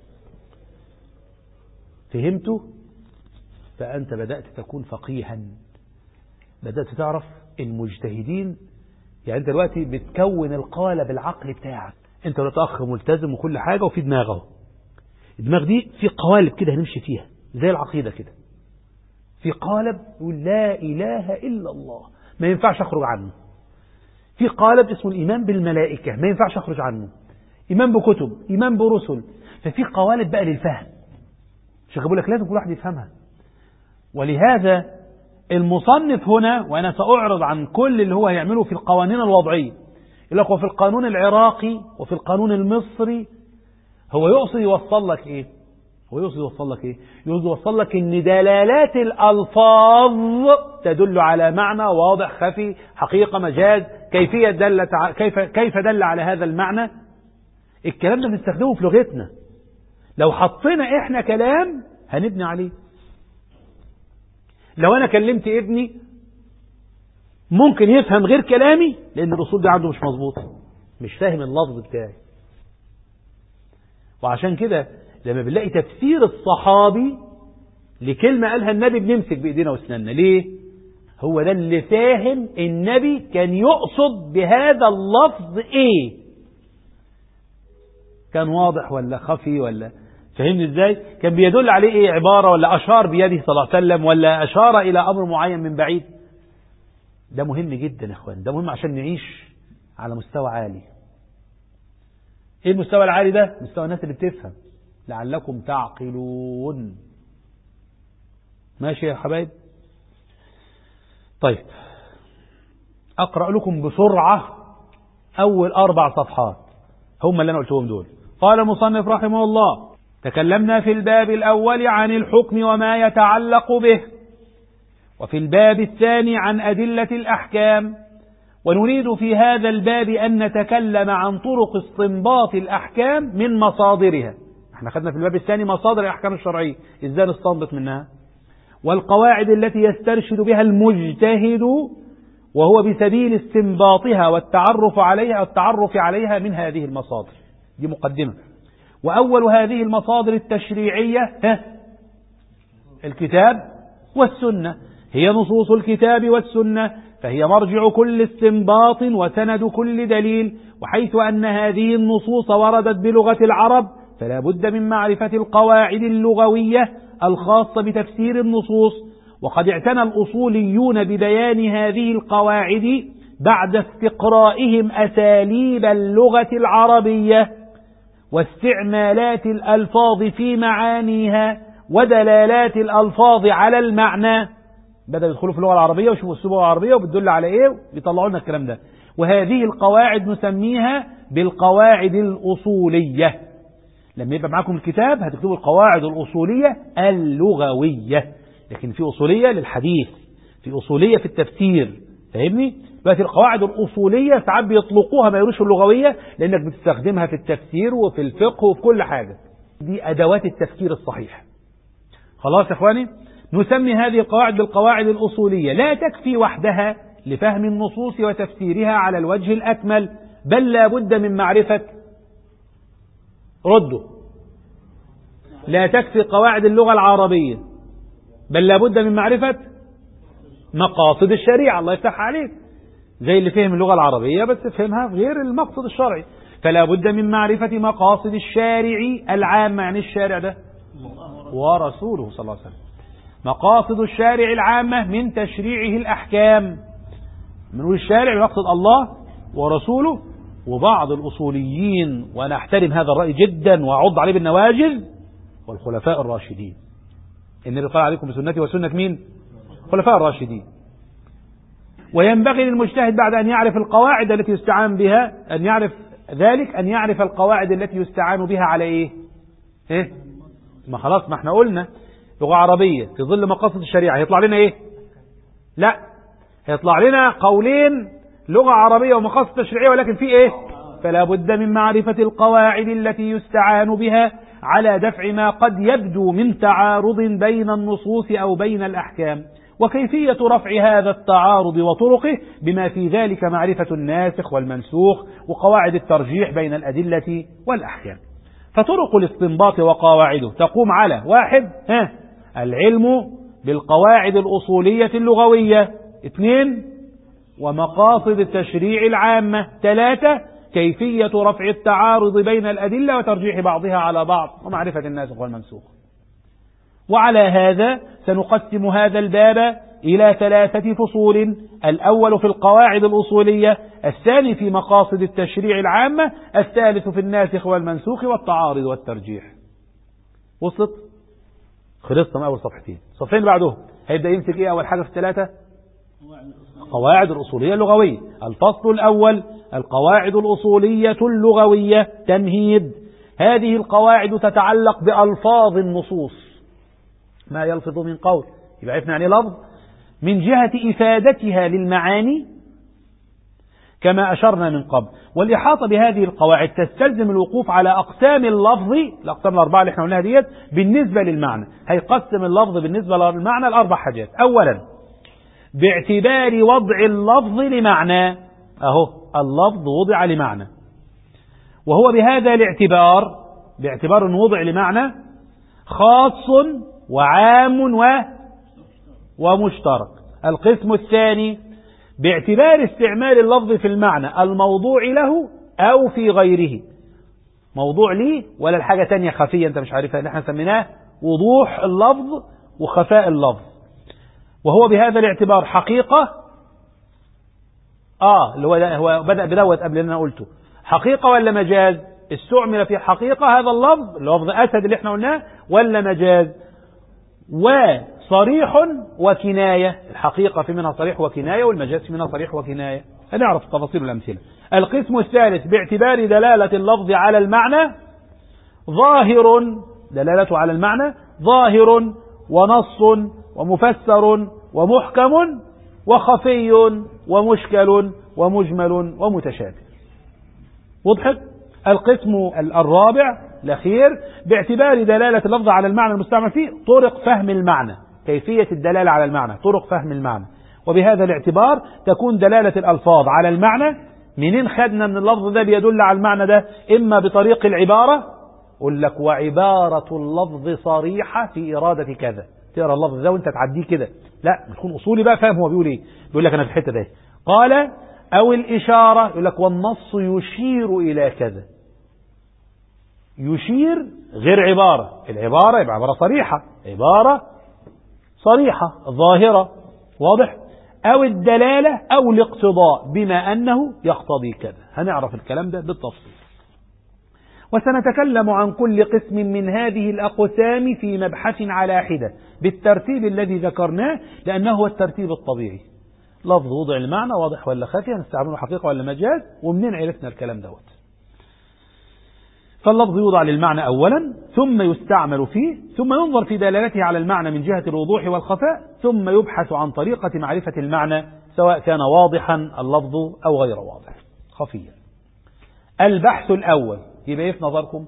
فهمته؟ فأنت بدأت تكون فقيها، بدأت تعرف المجتهدين. يعني أنت دلوقتي بتكون القالب العقلي بتاعك. أنت دلوقتي أخ ملتزم وكل حاجة، وفي دماغه، الدماغ دي في قوالب كده هنمشي فيها زي العقيدة كده. في قالب يقول لا إله إلا الله، ما ينفعش أخرج عنه. في قالب اسمه الإيمان بالملائكة، ما ينفعش أخرج عنه. إيمان بكتب، إيمان برسل. ففي قوالب بقى للفهم، مش بقول لك لازم كل واحد يفهمها. ولهذا المصنف هنا، وأنا سأعرض عن كل اللي هو هيعمله في القوانين الوضعية، يقول لك وفي القانون العراقي وفي القانون المصري، هو يقصد يوصل لك إيه؟ يقصد يوصل لك إن دلالات الألفاظ تدل على معنى واضح خفي، حقيقة مجاز، كيفية دلت كيف دل على هذا المعنى. الكلام ده بنستخدمه في لغتنا. لو حطينا إحنا كلام هنبني عليه. لو أنا كلمت ابني ممكن يفهم غير كلامي، لأن الأصول دي عنده مش مظبوطة، مش فاهم اللفظ بتاعي. وعشان كده لما بنلاقي تفسير الصحابي لكلمة قالها النبي بنمسك بإيدينا واسناننا. ليه؟ هو ده اللي فاهم النبي كان يقصد بهذا اللفظ إيه، كان واضح ولا خفي، ولا فهمني إزاي؟ كان بيدل عليه إيه، عبارة، ولا أشار بيده صلى الله عليه وسلم، ولا أشار إلى أمر معين من بعيد. ده مهم جدا يا إخوان، ده مهم عشان نعيش على مستوى عالي. إيه المستوى العالي ده؟ مستوى الناس اللي بتفهم، لعلكم تعقلون. ماشي يا حبايب؟ طيب أقرأ لكم بسرعة أول 4 صفحات هم اللي أنا قلتهم دول. قال المصنف رحمه الله: تكلمنا في الباب الأول عن الحكم وما يتعلق به، وفي الباب الثاني عن أدلة الأحكام، ونريد في هذا الباب أن نتكلم عن طرق استنباط الأحكام من مصادرها. احنا خدنا في الباب الثاني مصادر الأحكام الشرعية، إزاي نستنبط منها، والقواعد التي يسترشد بها المجتهد، وهو بسبيل استنباطها والتعرف عليها من هذه المصادر. دي مقدمة. وأول هذه المصادر التشريعية الكتاب والسنة، هي نصوص الكتاب والسنة، فهي مرجع كل استنباط وسند كل دليل. وحيث أن هذه النصوص وردت بلغة العرب، فلا بد من معرفة القواعد اللغوية الخاصة بتفسير النصوص. وقد اعتنى الأصوليون ببيان هذه القواعد بعد استقرائهم أساليب اللغة العربية واستعمالات الألفاظ في معانيها ودلالات الألفاظ على المعنى. بدأ يدخلوا في اللغة العربية ويشوفوا السبوة العربية وبتدل على إيه، ويطلعوا لنا الكلام ده. وهذه القواعد نسميها بالقواعد الأصولية. لما يبقى معاكم الكتاب هتكتبوا القواعد الأصولية اللغوية، لكن في أصولية للحديث، في أصولية في التفسير. فاهمني؟ دلوقتي القواعد الأصولية ساعات بيطلقوها ما يقولوش اللغوية، لأنك بتستخدمها في التفسير وفي الفقه وفي كل حاجة. دي أدوات التفكير الصحيح. خلاص يا إخواني؟ نسمي هذه القواعد بالقواعد الأصولية. لا تكفي وحدها لفهم النصوص وتفسيرها على الوجه الأكمل، بل لا بد من معرفة لا تكفي قواعد اللغة العربية، بل لا بد من معرفة مقاصد الشريعة. الله يفتح عليك. زي اللي فهم اللغة العربية بس فهمها في غير المقصد الشرعي. فلا بد من معرفة مقاصد الشارع العامة. يعني الشارع ده ورسوله صلى الله عليه وسلم. مقاصد الشارع العامة من تشريعه الأحكام. من الشارع يقصد الله ورسوله وبعض الأصوليين، وأنا أحترم هذا الرأي جدا وأعض عليه بالنواجذ، والخلفاء الراشدين. النبي قال عليكم بسنتي وسنة مين؟ خلفاء الراشدين. وينبغي للمجتهد بعد أن يعرف القواعد التي يستعان بها أن يعرف القواعد التي يستعان بها على إيه؟ ما خلاص، ما احنا قلنا لغة عربية في ظل مقاصد الشريعة هيطلع لنا إيه؟ لا، هيطلع لنا قولين لغة عربية ومقاصد تشريعية، ولكن في إيه؟ فلا بد من معرفة القواعد التي يستعان بها على دفع ما قد يبدو من تعارض بين النصوص أو بين الأحكام، وكيفية رفع هذا التعارض وطرقه، بما في ذلك معرفة الناسخ والمنسوخ وقواعد الترجيح بين الأدلة والأحكام. فطرق الاستنباط وقواعده تقوم على 1 العلم بالقواعد الأصولية اللغوية، 2 ومقاصد التشريع العامة، 3 كيفية رفع التعارض بين الأدلة وترجيح بعضها على بعض ومعرفة الناسخ والمنسوخ. وعلى هذا سنقسم هذا الباب إلى 3 فصول: الأول في القواعد الأصولية، الثاني في مقاصد التشريع العامة، الثالث في الناسخ والمنسوخ والتعارض والترجيح. وصلت؟ خلصنا من أول صفحتين. الصفحين بعدهم هيبدأ يمسك إيه أول حاجة في 3؟ القواعد الأصولية اللغوية. الفصل الأول: القواعد الأصولية اللغوية. تمهيد: هذه القواعد تتعلق بألفاظ النصوص، ما يلفظ من قول، يبقى عرفنا يعني لفظ، من جهة إفادتها للمعاني كما أشرنا من قبل. والإحاطة بهذه القواعد تستلزم الوقوف على أقسام اللفظ، الأقسام الأربعة اللي احنا قلناها ديت، بالنسبة للمعنى. هيقسم اللفظ بالنسبة للمعنى ل4 حاجات. أولا باعتبار وضع اللفظ لمعنى، أهو اللفظ وضع لمعنى، وهو بهذا الاعتبار، باعتبار أنه وضع لمعنى، خاص وعام ومشترك. القسم الثاني باعتبار استعمال اللفظ في المعنى الموضوع له أو في غيره. موضوع ليه ولا الحاجة تانية خفية أنت مش عارفها، اللي احنا سميناه وضوح اللفظ وخفاء اللفظ. وهو بهذا الاعتبار حقيقة، اللي هو بدأ بدوت قبل اللي أنا قلته، حقيقة ولا مجاز؟ استعمل في حقيقة هذا اللفظ، لفظ أسد اللي احنا قلناه، ولا مجاز؟ وصريح وكناية، الحقيقة في منها صريح وكناية، والمجاز في منها صريح وكناية. هنعرف تفاصيل الأمثلة. القسم الثالث باعتبار دلالة اللفظ على المعنى ظاهر، دلالته على المعنى ظاهر ونص ومفسر ومحكم وخفي ومشكل ومجمل ومتشابه. وضحت؟ القسم الرابع الأخير باعتبار دلالة اللفظ على المعنى المستعمل فيه طرق فهم المعنى، كيفية الدلالة على المعنى، طرق فهم المعنى. وبهذا الاعتبار تكون دلالة الألفاظ على المعنى، منين خدنا من اللفظ ده بيدل على المعنى ده؟ إما بطريق العبارة، قل لك وعبارة اللفظ صريحة في إرادة كذا، تقرأ اللفظ ده وانت تعديه كده، لا تكون أصولي بقى فاهم هو بيقول ايه، بيقول لك أنا في الحتة ده. قال أو الإشارة، يقول لك والنص يشير إلى كذا. يشير غير عبارة، العبارة يبقى عبارة صريحة، عبارة صريحة ظاهرة، واضح؟ أو الدلالة أو الاقتضاء بما أنه يقتضي كذا. هنعرف الكلام ده بالتفصيل، وسنتكلم عن كل قسم من هذه الأقسام في مبحث على حدة بالترتيب الذي ذكرناه، لأنه هو الترتيب الطبيعي. لفظ وضع المعنى واضح ولا خفي، هنستعمله حقيقة ولا مجاز، ومنين عرفنا الكلام دوت؟ فاللفظ يوضع للمعنى أولا، ثم يستعمل فيه، ثم ينظر في دلالته على المعنى من جهة الوضوح والخفاء، ثم يبحث عن طريقة معرفة المعنى سواء كان واضحا اللفظ أو غير واضح خفيا. البحث الأول يبقى ايه في نظركم؟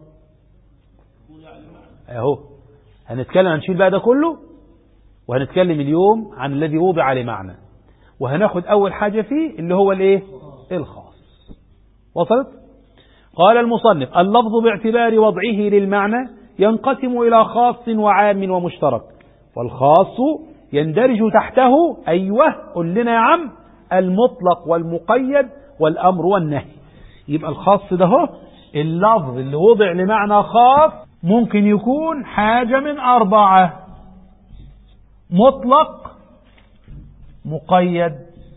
اهو هنتكلم، هنشيل بقى ده كله وهنتكلم اليوم عن الذي وضع لمعنى، وهناخد أول حاجة فيه اللي هو الايه؟ الخاص. وصلت؟ قال المصنف: اللفظ باعتبار وضعه للمعنى ينقسم إلى خاص وعام ومشترك، والخاص يندرج تحته، أيوه قل لنا يا عم، المطلق والمقيد والأمر والنهي. يبقى الخاص ده هو اللفظ اللي وضع لمعنى خاص ممكن يكون حاجة من 4: مطلق، مقيد،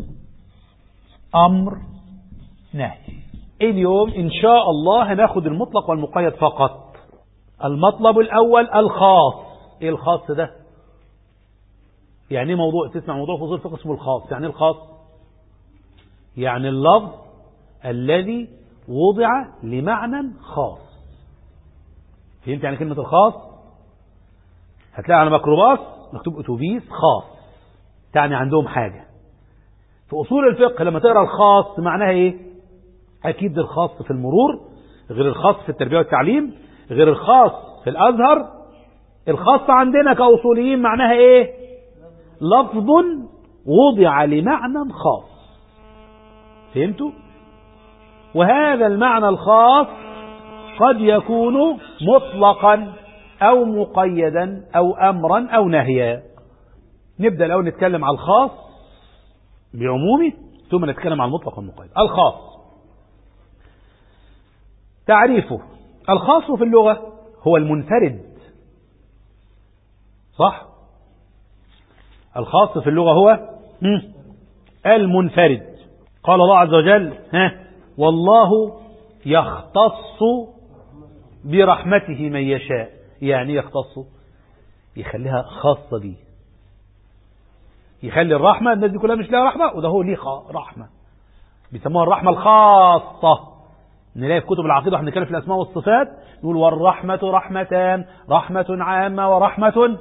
أمر، نهي. اليوم إن شاء الله هناخد المطلق والمقيد فقط. المطلب الأول الخاص. إيه الخاص ده؟ يعني موضوع تسمع موضوع في أصول الفقه اسمه الخاص. يعني الخاص يعني اللفظ الذي وضع لمعنى خاص. فهمت يعني كلمة الخاص؟ هتلاقي على ميكروباص مكتوب أتوبيس خاص، تعني عندهم حاجة. في أصول الفقه لما تقرأ الخاص معناها إيه؟ أكيد الخاص في المرور غير الخاص في التربية والتعليم غير الخاص في الأزهر. الخاص عندنا كأصوليين معناها إيه؟ لفظ وضع لمعنى خاص. فهمتوا؟ وهذا المعنى الخاص قد يكون مطلقا أو مقيدا أو أمرا أو نهيا. نبدأ الأول نتكلم على الخاص بعمومه ثم نتكلم على المطلق والمقيد. الخاص تعريفه: الخاص في اللغة هو المنفرد. صح؟ الخاص في اللغة هو المنفرد. قال الله عز وجل: والله يختص برحمته من يشاء. يعني يختص يخليها خاصة بيه، يخلي الرحمة الناس دي كلها مش لها رحمة وده هو ليه رحمة، بيسموها الرحمة الخاصة. نلاقي في كتب العقيدة احنا نتكلم في الأسماء والصفات نقول والرحمة رحمتان: رحمة عامة ورحمة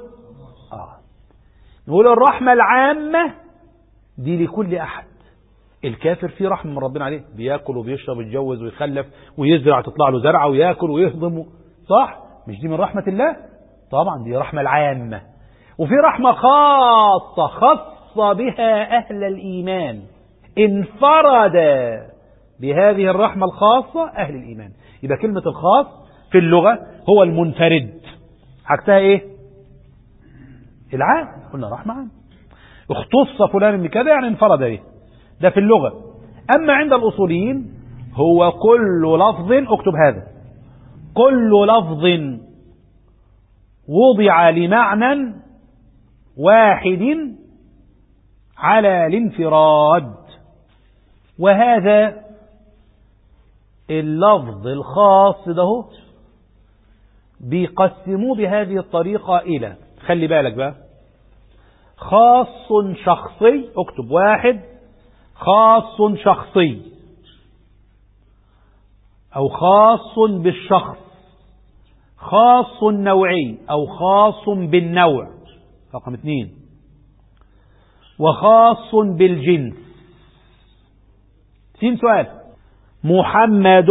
نقول الرحمة العامة دي لكل أحد. الكافر فيه رحمة من ربنا عليه، بياكل وبيشرب ويتجوز ويخلف ويزرع تطلع له زرعة وياكل ويهضم، صح؟ مش دي من رحمة الله؟ طبعا دي رحمة العامة. وفي رحمة خاصة خاصة بها أهل الإيمان، انفرد بهذه الرحمة الخاصة أهل الإيمان. يبقى كلمة الخاص في اللغة هو المنفرد. حاجتها إيه؟ العام. قلنا رحمة عام. اختص فلان من كذا يعني انفرد به، ده في اللغة. أما عند الأصوليين هو كل لفظ، اكتب هذا، كل لفظ وضع لمعنى واحد على الانفراد. وهذا اللفظ الخاص ده بيقسموه بهذه الطريقة إلى، خلي بالك بقى، خاص شخصي، اكتب 1 خاص شخصي أو خاص بالشخص، خاص نوعي أو خاص بالنوع، رقم 2، وخاص بالجنس. سين سؤال: محمد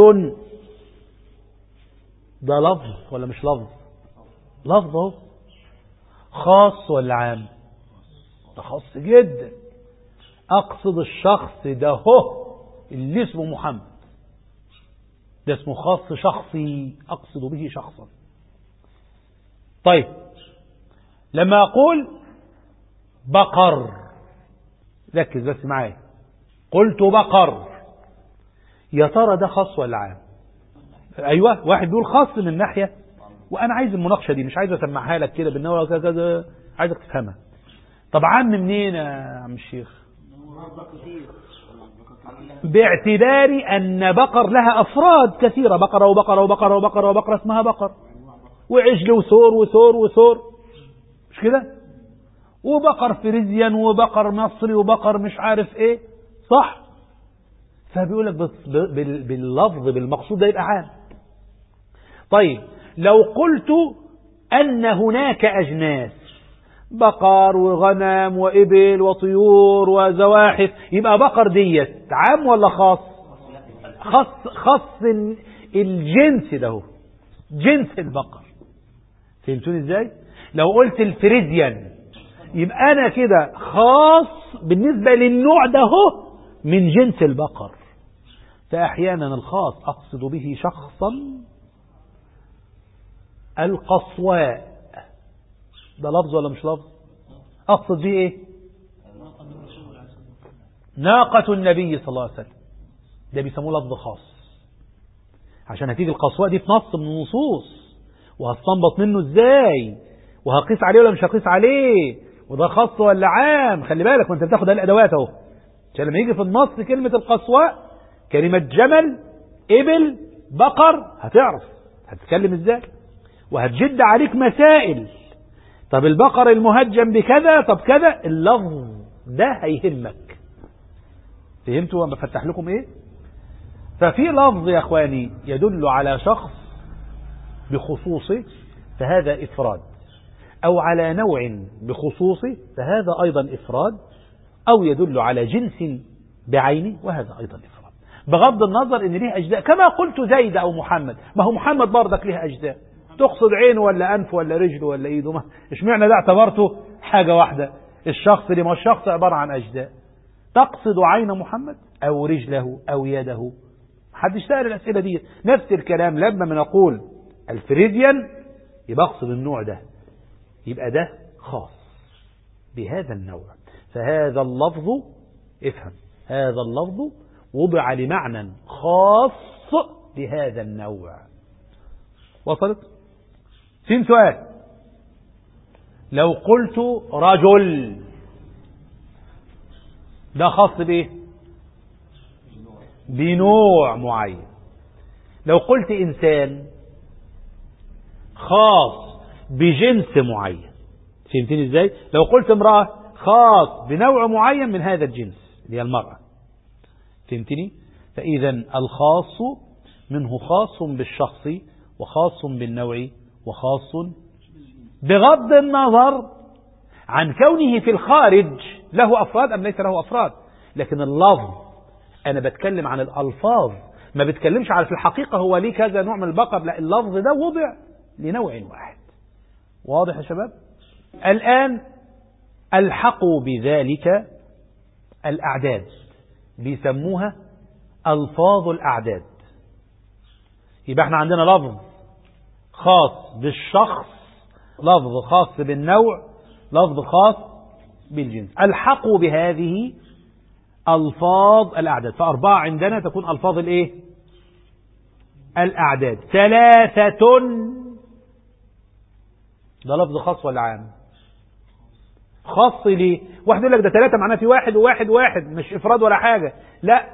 ده لفظ ولا مش لفظ؟ لفظ اهو. خاص ولا عام؟ ده خاص جدا. أقصد الشخص ده هو اللي اسمه محمد، ده اسمه خاص شخصي، أقصد به شخصا. طيب لما أقول بقر، ركز بس معايا، قلت بقر، يا ترى ده خاص ولا عام؟ أيوة، واحد بيقول خاص من ناحية، وأنا عايز المناقشة دي، مش عايز أسمعها لك كده بالنوع كذا، عايزك تفهمها. طب عام منين يا عم الشيخ؟ باعتبار أن بقر لها أفراد كثيرة، بقرة وبقرة وبقرة وبقرة وبقرة اسمها بقر، وعجل وثور وثور وثور، مش كده؟ وبقر فريزيان وبقر مصري وبقر مش عارف ايه، صح؟ فبيقول لك باللفظ بالمقصود ده يبقى عام. طيب لو قلت أن هناك أجناس، بقر وغنم وإبل وطيور وزواحف، يبقى بقر ديت عام ولا خاص؟ خاص الجنس ده، جنس البقر. فهمتوني ازاي؟ لو قلت الفريزيان يبقى أنا كده خاص بالنسبة للنوع ده من جنس البقر. فأحيانا الخاص أقصد به شخصا. القصواء ده لفظ ولا مش لفظ؟ أقصد به إيه؟ ناقة النبي صلى الله عليه وسلم، ده بيسموه لفظ خاص، عشان هتيجي القصواء دي في نص من النصوص، وهستنبط منه ازاي، وهقيس عليه ولا مش هقيس عليه، وده خاص ولا عام. خلي بالك وانت بتاخد الادوات اهو، عشان لما يجي في النص كلمة القصواء، كلمة جمل، ابل، بقر، هتعرف هتتكلم ازاي، وهتجد عليك مسائل. طب البقر المهجم بكذا، طب كذا، اللفظ ده هيهمك. فهمتوا انا بفتح لكم ايه؟ ففي لفظ يا اخواني يدل على شخص بخصوصه فهذا افراد، او على نوع بخصوصه فهذا ايضا افراد، او يدل على جنس بعينه وهذا ايضا افراد، بغض النظر ان ليه اجزاء. كما قلت زيد او محمد، ما هو محمد برضك ليه اجزاء، تقصد عينه ولا انف ولا رجله ولا ايده، ما اشمعنى ده اعتبرته حاجة واحدة؟ الشخص اللي ما الشخص عبارة عن اجزاء، تقصد عين محمد او رجله او يده؟ محدش سأل الاسئلة دي. نفس الكلام لما بنقول الفريديان يبقى اقصد النوع ده، يبقى ده خاص بهذا النوع. فهذا اللفظ، افهم، هذا اللفظ وضع لمعنى خاص بهذا النوع. وصلت؟ فين سؤال؟ لو قلت رجل ده خاص بايه؟ بنوع معين. لو قلت انسان خاص بجنس معين. فهمتني ازاي؟ لو قلت امرأة خاص بنوع معين من هذا الجنس اللي هي المرأة. فهمتني؟ فإذا الخاص منه خاص بالشخص وخاص بالنوع وخاص بغض النظر عن كونه في الخارج له أفراد أم ليس له أفراد. لكن اللفظ أنا بتكلم عن الألفاظ، ما بتكلمش على في الحقيقة هو ليه كذا نوع من البقر، لا، اللفظ ده وضع لنوع واحد. واضح يا شباب؟ الآن الحقوا بذلك الأعداد، بيسموها ألفاظ الأعداد. يبقى احنا عندنا لفظ خاص بالشخص، لفظ خاص بالنوع، لفظ خاص بالجنس. الحقوا بهذه ألفاظ الأعداد. فأربعة عندنا تكون ألفاظ الإيه؟ الأعداد. ثلاثة ده لفظ خاص ولا عام؟ خاص ليه؟ واحد يقول لك ده ثلاثة معناه في واحد وواحد واحد، مش إفراد ولا حاجة. لا،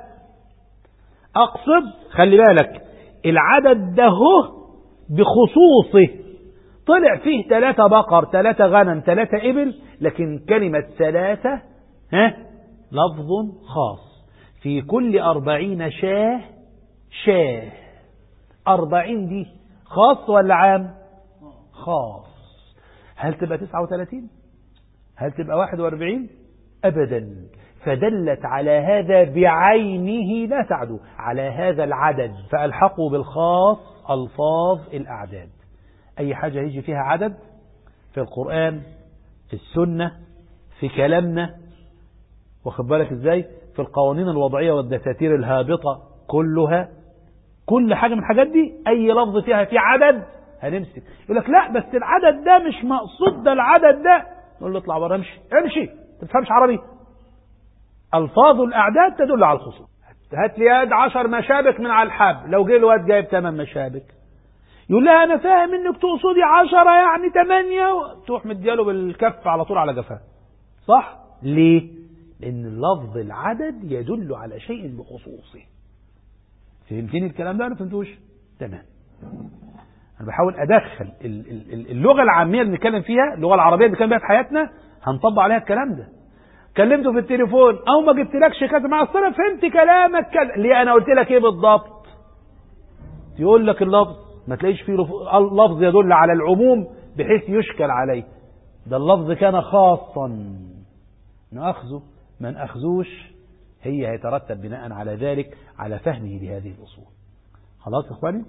أقصد خلي بالك العدد ده بخصوصه طلع فيه 3 بقر، 3 غنم، 3 إبل، لكن كلمة 3 لفظ خاص. في كل 40 شاه شاه. 40 دي خاص ولا عام؟ خاص. هل تبقى 39؟ هل تبقى 41؟ أبدا. فدلت على هذا بعينه لا تعدو على هذا العدد. فألحقوا بالخاص ألفاظ الأعداد. أي حاجة يجي فيها عدد في القرآن، في السنة، في كلامنا، واخد بالك ازاي، في القوانين الوضعية والدساتير الهابطة كلها، كل حاجة من الحاجات دي أي لفظ فيها في عدد هنمسك. يقول لك لا بس العدد ده مش مقصود، ده العدد ده، نقول له اطلع بره، امشي امشي، ما تفهمش عربي. ألفاظ الأعداد تدل على الخصوص. هات لي يد 10 مشابك من على الحبل، لو جه الواد جايب 8 مشابك يقول لها أنا فاهم إنك تقصدي 10 يعني 8، تروح مدياله بالكف على طول على جفاه. صح؟ ليه؟ لأن اللفظ العدد يدل على شيء بخصوصه. فهمتني الكلام ده ولا فهمتوش؟ تمام. أنا بحاول أدخل اللغة العامية اللي بنتكلم فيها، اللغة العربية اللي بنتكلم بيها في حياتنا، هنطبق عليها الكلام ده. كلمته في التليفون أو ما جبتلكش كذا، مع السلامة فهمت كلامك كذا، ليه أنا قلت لك إيه بالضبط؟ يقول لك اللفظ ما تلاقيش فيه لفظ يدل على العموم بحيث يشكل عليه. ده اللفظ كان خاصا نأخذه، ما نأخذوش هي هيترتب بناء على ذلك على فهمه لهذه الأصول. خلاص يا إخواني؟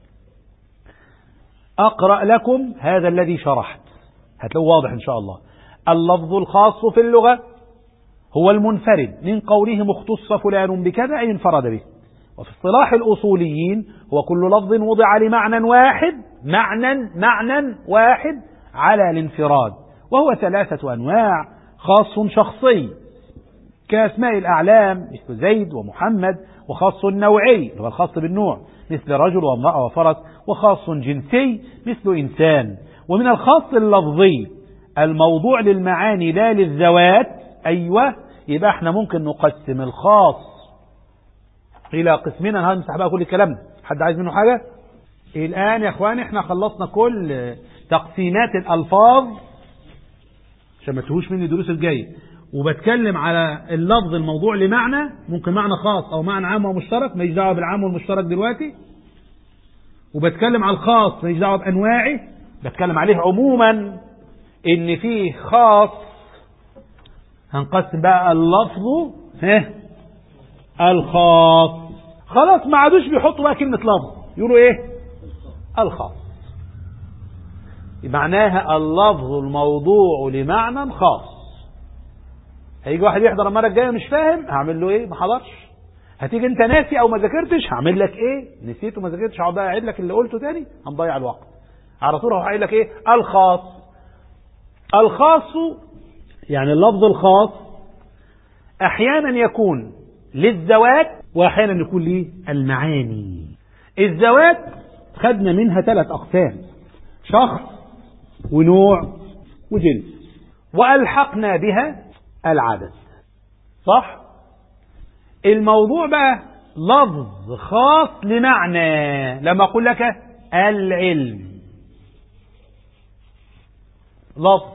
أقرأ لكم هذا الذي شرحت، هتلاقوه واضح إن شاء الله. اللفظ الخاص في اللغة هو المنفرد من قولهم اختص فلان بكذا أي انفرد به. وفي اصطلاح الأصوليين هو كل لفظ وضع لمعنى واحد، معنى واحد على الانفراد، وهو 3 أنواع: خاص شخصي كأسماء الأعلام مثل زيد ومحمد، وخاص نوعي هو الخاص بالنوع مثل رجل وامرأة وفرس، وخاص جنسي مثل إنسان. ومن الخاص اللفظي الموضوع للمعاني لا للذوات. أيوة، يبقى احنا ممكن نقسم الخاص إلى قسمين. أنا همسح بقى كل الكلام ده، حد عايز منه حاجة؟ الآن يا إخواني احنا خلصنا كل تقسيمات الألفاظ عشان ما تهوش مني الدروس الجاية، وبتكلم على اللفظ الموضوع لمعنى، ممكن معنى خاص أو معنى عام ومشترك، ماليش دعوة بالعام والمشترك دلوقتي. وبتكلم على الخاص ماليش دعوة بأنواعه، بتكلم عليه عموما إن فيه خاص. هنقسم بقى اللفظ الخاص. خلاص ما عادوش بيحطوا بقى كلمة لفظ، يقولوا ايه؟ الخاص. معناها اللفظ الموضوع لمعنى خاص. هيجي واحد يحضر المرة الجاية مش فاهم، هعمل له ايه؟ ما حضرش. هتيجي انت ناسي او ما ذاكرتش، هعمل لك ايه؟ نسيت وما ذاكرتش، هقعد بقى اعيد لك اللي قلته تاني، هنضيع الوقت. على طول هقول لك ايه؟ الخاص. الخاص يعني اللفظ الخاص احيانا يكون للذوات واحيانا يكون للمعاني. الذوات خدنا منها 3 أقسام: شخص ونوع وجنس، وألحقنا بها العدد. صح؟ الموضوع بقى لفظ خاص لمعنى. لما أقول لك العلم، لفظ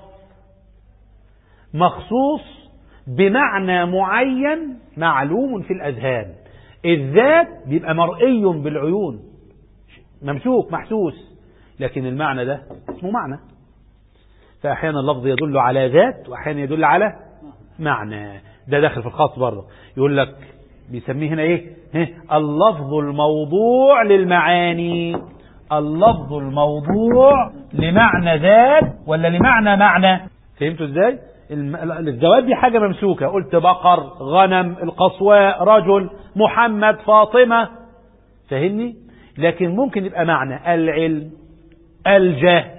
مخصوص بمعنى معين معلوم في الأذهان. الذات بيبقى مرئي بالعيون، ممسوك محسوس، لكن المعنى ده اسمه معنى. فأحيانا اللفظ يدل على ذات وأحيانا يدل على معنى. ده داخل في الخاص برضه. يقول لك بيسميه هنا ايه؟ اللفظ الموضوع للمعاني. اللفظ الموضوع لمعنى ذات ولا لمعنى معنى. فهمتوا ازاي؟ الذوات دي حاجة ممسوكة، قلت بقر، غنم، القصواء، رجل، محمد، فاطمة، فهمني؟ لكن ممكن يبقى معنى: العلم، الجهل،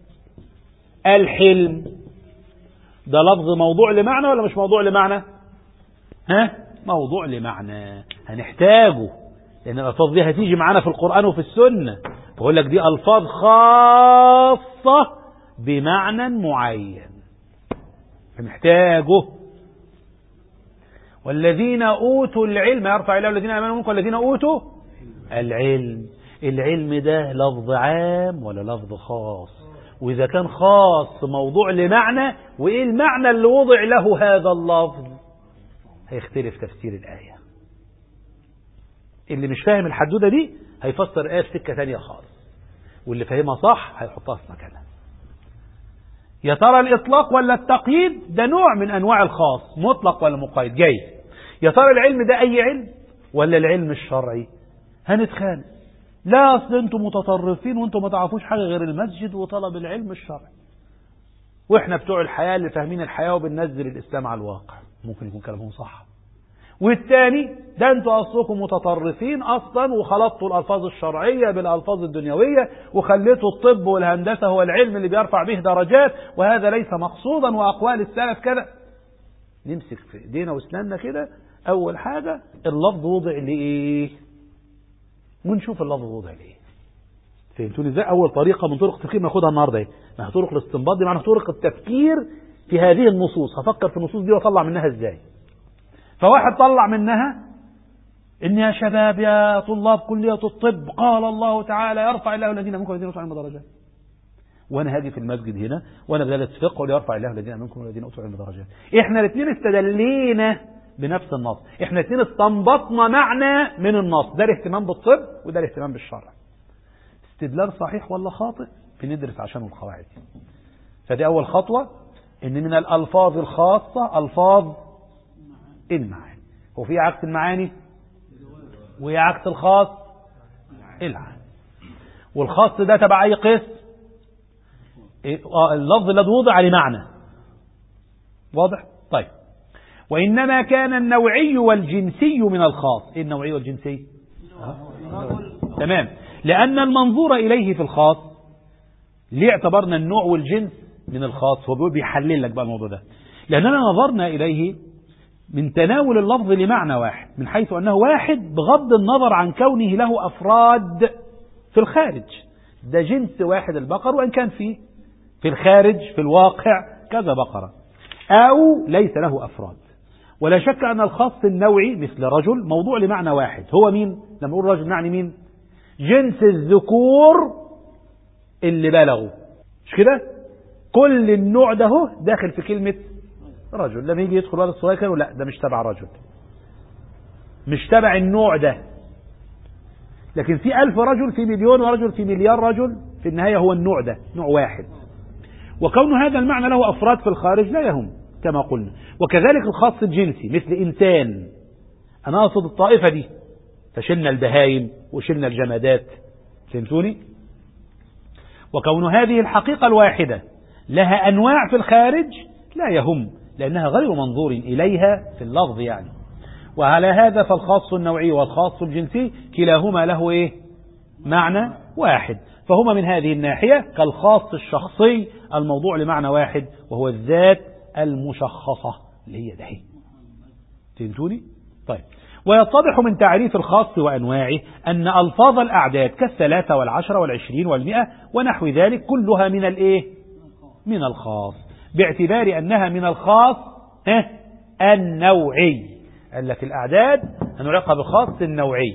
الحلم. ده لفظ موضوع لمعنى ولا مش موضوع لمعنى؟ موضوع لمعنى، هنحتاجه لأن الألفاظ دي هتيجي معانا في القرآن وفي السنة. بقول لك دي ألفاظ خاصة بمعنى معين، محتاجه. والذين أوتوا العلم يرفع الله الذين آمنوا منكم والذين أوتوا العلم. العلم ده لفظ عام ولا لفظ خاص؟ وإذا كان خاص موضوع لمعنى، وإيه المعنى اللي وضع له هذا اللفظ؟ هيختلف تفسير الآية. اللي مش فاهم الحدودة دي هيفسر الآية في سكة تانية خالص، واللي فاهمها صح هيحطها في مكانها. يا ترى الإطلاق ولا التقييد ده نوع من أنواع الخاص، مطلق ولا مقيد جاي. يا ترى العلم ده أي علم ولا العلم الشرعي؟ هنتخانق. لا أصل أنتم متطرفين وأنتم ما تعرفوش حاجة غير المسجد وطلب العلم الشرعي، وإحنا بتوع الحياة اللي فاهمين الحياة وبننزل الإسلام على الواقع. ممكن يكون كلامهم صح. والتاني ده أنتم أصلكم متطرفين أصلا وخلطتوا الألفاظ الشرعية بالألفاظ الدنيوية وخليتوا الطب والهندسة هو العلم اللي بيرفع به درجات، وهذا ليس مقصودا، وأقوال السلف كذا. نمسك في ايدينا واسناننا كده. أول حاجة اللفظ وضع لإيه، ونشوف اللفظ وضع لإيه. فهمتوني ازاي؟ أول طريقة من طرق التفكير ناخدها النهارده ايه؟ ما طرق الاستنباط دي معناها طرق التفكير في هذه النصوص. هفكر في النصوص دي واطلع منها ازاي. فواحد طلع منها إن يا شباب يا طلاب كلية الطب قال الله تعالى يرفع الله الذين منكم والذين أوتوا العلم درجات. وأنا هاجي في المسجد هنا وأنا بدرس فقه وليرفع الله الذين منكم والذين أوتوا العلم درجات. إحنا الاثنين استدلينا بنفس النص، إحنا الاثنين استنبطنا معنى من النص. ده الاهتمام بالطب وده الاهتمام بالشرع. استدلال صحيح ولا خاطئ بندرس عشانه القواعد. فدي أول خطوة، إن من الألفاظ الخاصة ألفاظ المعاني. وفي عكس المعاني وهي عكس الخاص العام. والخاص ده تبع أي قسم؟ اللفظ الذي وضع لمعنى. واضح؟ طيب. وإنما كان النوعي والجنسي من الخاص. إيه النوعي والجنسي؟ تمام. لأن المنظور إليه في الخاص، ليه اعتبرنا النوع والجنس من الخاص؟ هو بيقول بيحلل لك بقى الموضوع ده. لأننا نظرنا إليه من تناول اللفظ لمعنى واحد من حيث أنه واحد بغض النظر عن كونه له أفراد في الخارج. ده جنس واحد البقر، وإن كان في الخارج في الواقع كذا بقرة، أو ليس له أفراد. ولا شك أن الخاص النوعي مثل رجل موضوع لمعنى واحد. هو مين؟ لما نقول رجل نعني مين؟ جنس الذكور اللي بلغوا، مش كده؟ كل النوع ده هو داخل في كلمة رجل. لما يجي يدخل ولد صغير كده لا ده مش تبع رجل، مش تبع النوع ده. لكن في 1000 رجل، في مليون رجل، في مليار رجل، في النهاية هو النوع ده نوع واحد. وكون هذا المعنى له أفراد في الخارج لا يهم كما قلنا. وكذلك الخاص الجنسي مثل إنسان، أنا أقصد الطائفة دي، فشلنا البهايم وشلنا الجمادات، فهمتوني؟ وكون هذه الحقيقة الواحدة لها أنواع في الخارج لا يهم، لأنها غير منظور إليها في اللفظ يعني. وعلى هذا فالخاص النوعي والخاص الجنسي كلاهما له إيه؟ معنى واحد، فهما من هذه الناحية كالخاص الشخصي الموضوع لمعنى واحد، وهو الذات المشخصة اللي هي ده. فهمتوني؟ طيب، ويتضح من تعريف الخاص وأنواعه أن ألفاظ الأعداد كالثلاثة والعشرة والعشرين والمئة ونحو ذلك كلها من الإيه؟ من الخاص، باعتبار أنها من الخاص النوعي. قال لك الأعداد هنعرفها بالخاص النوعي.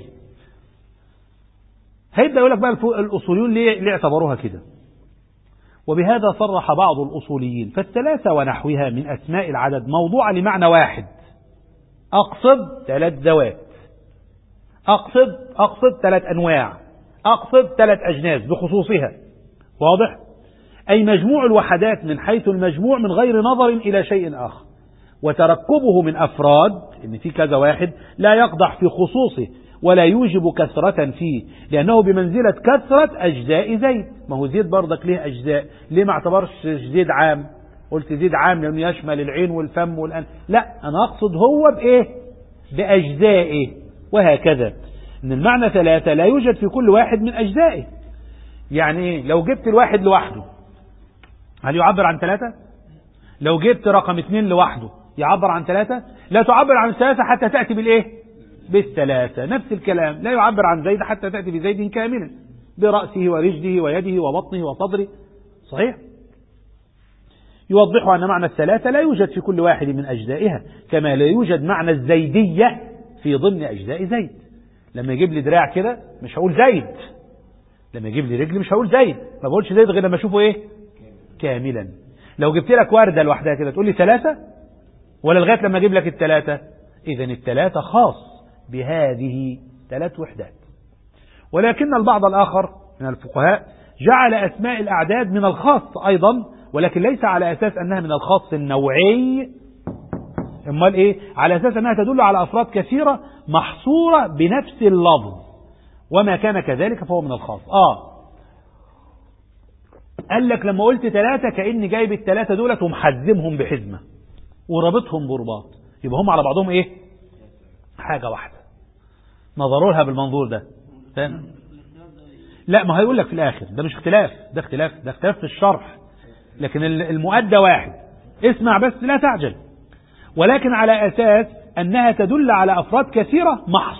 هيبدأ يقول لك بقى الأصوليون ليه اعتبروها كده. وبهذا صرح بعض الأصوليين فالثلاثة ونحوها من أسماء العدد موضوعة لمعنى واحد. أقصد 3 ذوات، أقصد 3 أنواع، أقصد 3 أجناس بخصوصها، واضح؟ أي مجموع الوحدات من حيث المجموع من غير نظر إلى شيء آخر. وتركبه من أفراد، إن في كذا واحد، لا يقدح في خصوصه ولا يوجب كثرة فيه، لأنه بمنزلة كثرة أجزاء زيد. ما هو زيد برضك ليه أجزاء، ليه ما اعتبرش زيد عام؟ قلت زيد عام لأنه يشمل العين والفم والأنف. لا، أنا أقصد هو بإيه؟ بأجزائه. وهكذا إن المعنى 3 لا يوجد في كل واحد من أجزائه. يعني إيه؟ لو جبت الواحد لوحده هل يعبر عن 3؟ لو جبت رقم 2 لوحده يعبر عن 3؟ لا تعبر عن 3 حتى تأتي بالإيه؟ بالثلاثة. نفس الكلام لا يعبر عن زيد حتى تأتي بزيد كاملا برأسه ورجله ويده وبطنه وصدره. صحيح؟ يوضح أن معنى 3 لا يوجد في كل واحد من أجزائها، كما لا يوجد معنى الزيدية في ضمن أجزاء زيد. لما يجيب لي دراع كده مش هقول زيد، لما يجيب لي رجل مش هقول زيد، ما بقولش زيد غير لما أشوفه إيه؟ كاملا. لو جبت لك وردة لوحدها كده تقول لي 3؟ ولا لغاية لما أجيب لك 3؟ إذن 3 خاص بهذه 3 وحدات. ولكن البعض الآخر من الفقهاء جعل أسماء الأعداد من الخاص أيضا، ولكن ليس على أساس أنها من الخاص النوعي، امال إيه؟ على أساس أنها تدل على أفراد كثيرة محصورة بنفس اللفظ، وما كان كذلك فهو من الخاص. قال لك لما قلت 3 كأني جايب ال3 دولت ومحزمهم بحزمة وربطهم برباط، يبقى هم على بعضهم إيه؟ حاجة واحدة. نظروا لها بالمنظور ده. فاهم؟ لا، ما هيقول لك في الآخر ده مش اختلاف، ده اختلاف في الشرح، لكن المؤدى واحد. اسمع بس لا تعجل. ولكن على أساس أنها تدل على أفراد كثيرة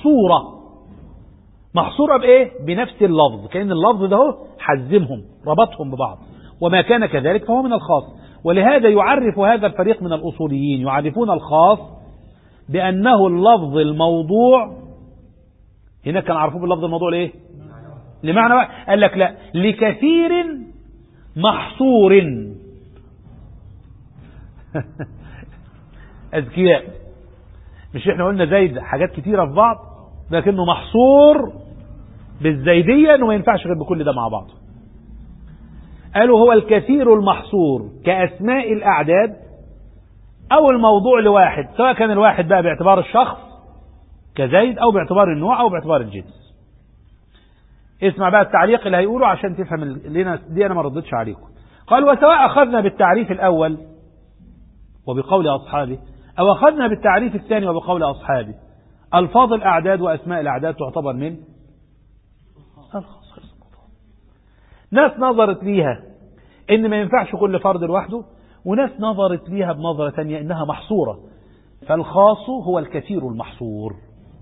محصورة بإيه؟ بنفس اللفظ، كأن اللفظ ده حزمهم ربطهم ببعض، وما كان كذلك فهو من الخاص. ولهذا يعرف هذا الفريق من الأصوليين يعرفون الخاص بأنه اللفظ الموضوع. هنا كان عرفوه باللفظ الموضوع لإيه؟ لمعنى واحد. قال لك لا، لكثير محصور. أذكياء. مش احنا قلنا زيد حاجات كتيرة في بعض، لكنه محصور بالزيدية انه ما ينفعش غير بكل ده مع بعض. قالوا هو الكثير المحصور كأسماء الأعداد أو الموضوع لواحد، سواء كان الواحد بقى باعتبار الشخص كزيد أو باعتبار النوع أو باعتبار الجنس. اسمع بقى التعليق اللي هيقوله عشان تفهم دي أنا ما ردتش عليكم. قال وسواء أخذنا بالتعريف الأول وبقول أصحابه أو أخذنا بالتعريف الثاني وبقول أصحابه، ألفاظ الأعداد وأسماء الأعداد تعتبر من الخاص. ناس نظرت ليها إن ما ينفعش كل فرد لوحده، وناس نظرت ليها بنظرة ثانية إنها محصورة، فالخاص هو الكثير المحصور.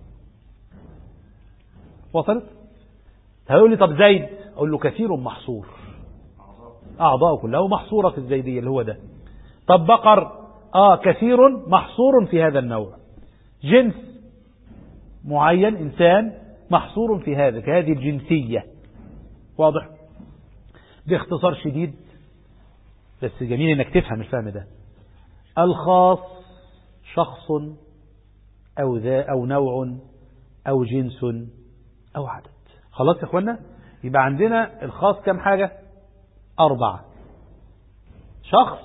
وصلت؟ هيقول لي طب زيد، أقول له كثير محصور، أعضاء كلها محصورة في الزيدية اللي هو ده. طب بقر، كثير محصور في هذا النوع. جنس معين إنسان محصور في هذه الجنسية. واضح؟ باختصار شديد، بس جميل انك تفهم الفهم ده. الخاص شخص أو نوع أو جنس أو عدد. خلاص يا اخوانا؟ يبقى عندنا الخاص كم حاجة؟ 4: شخص،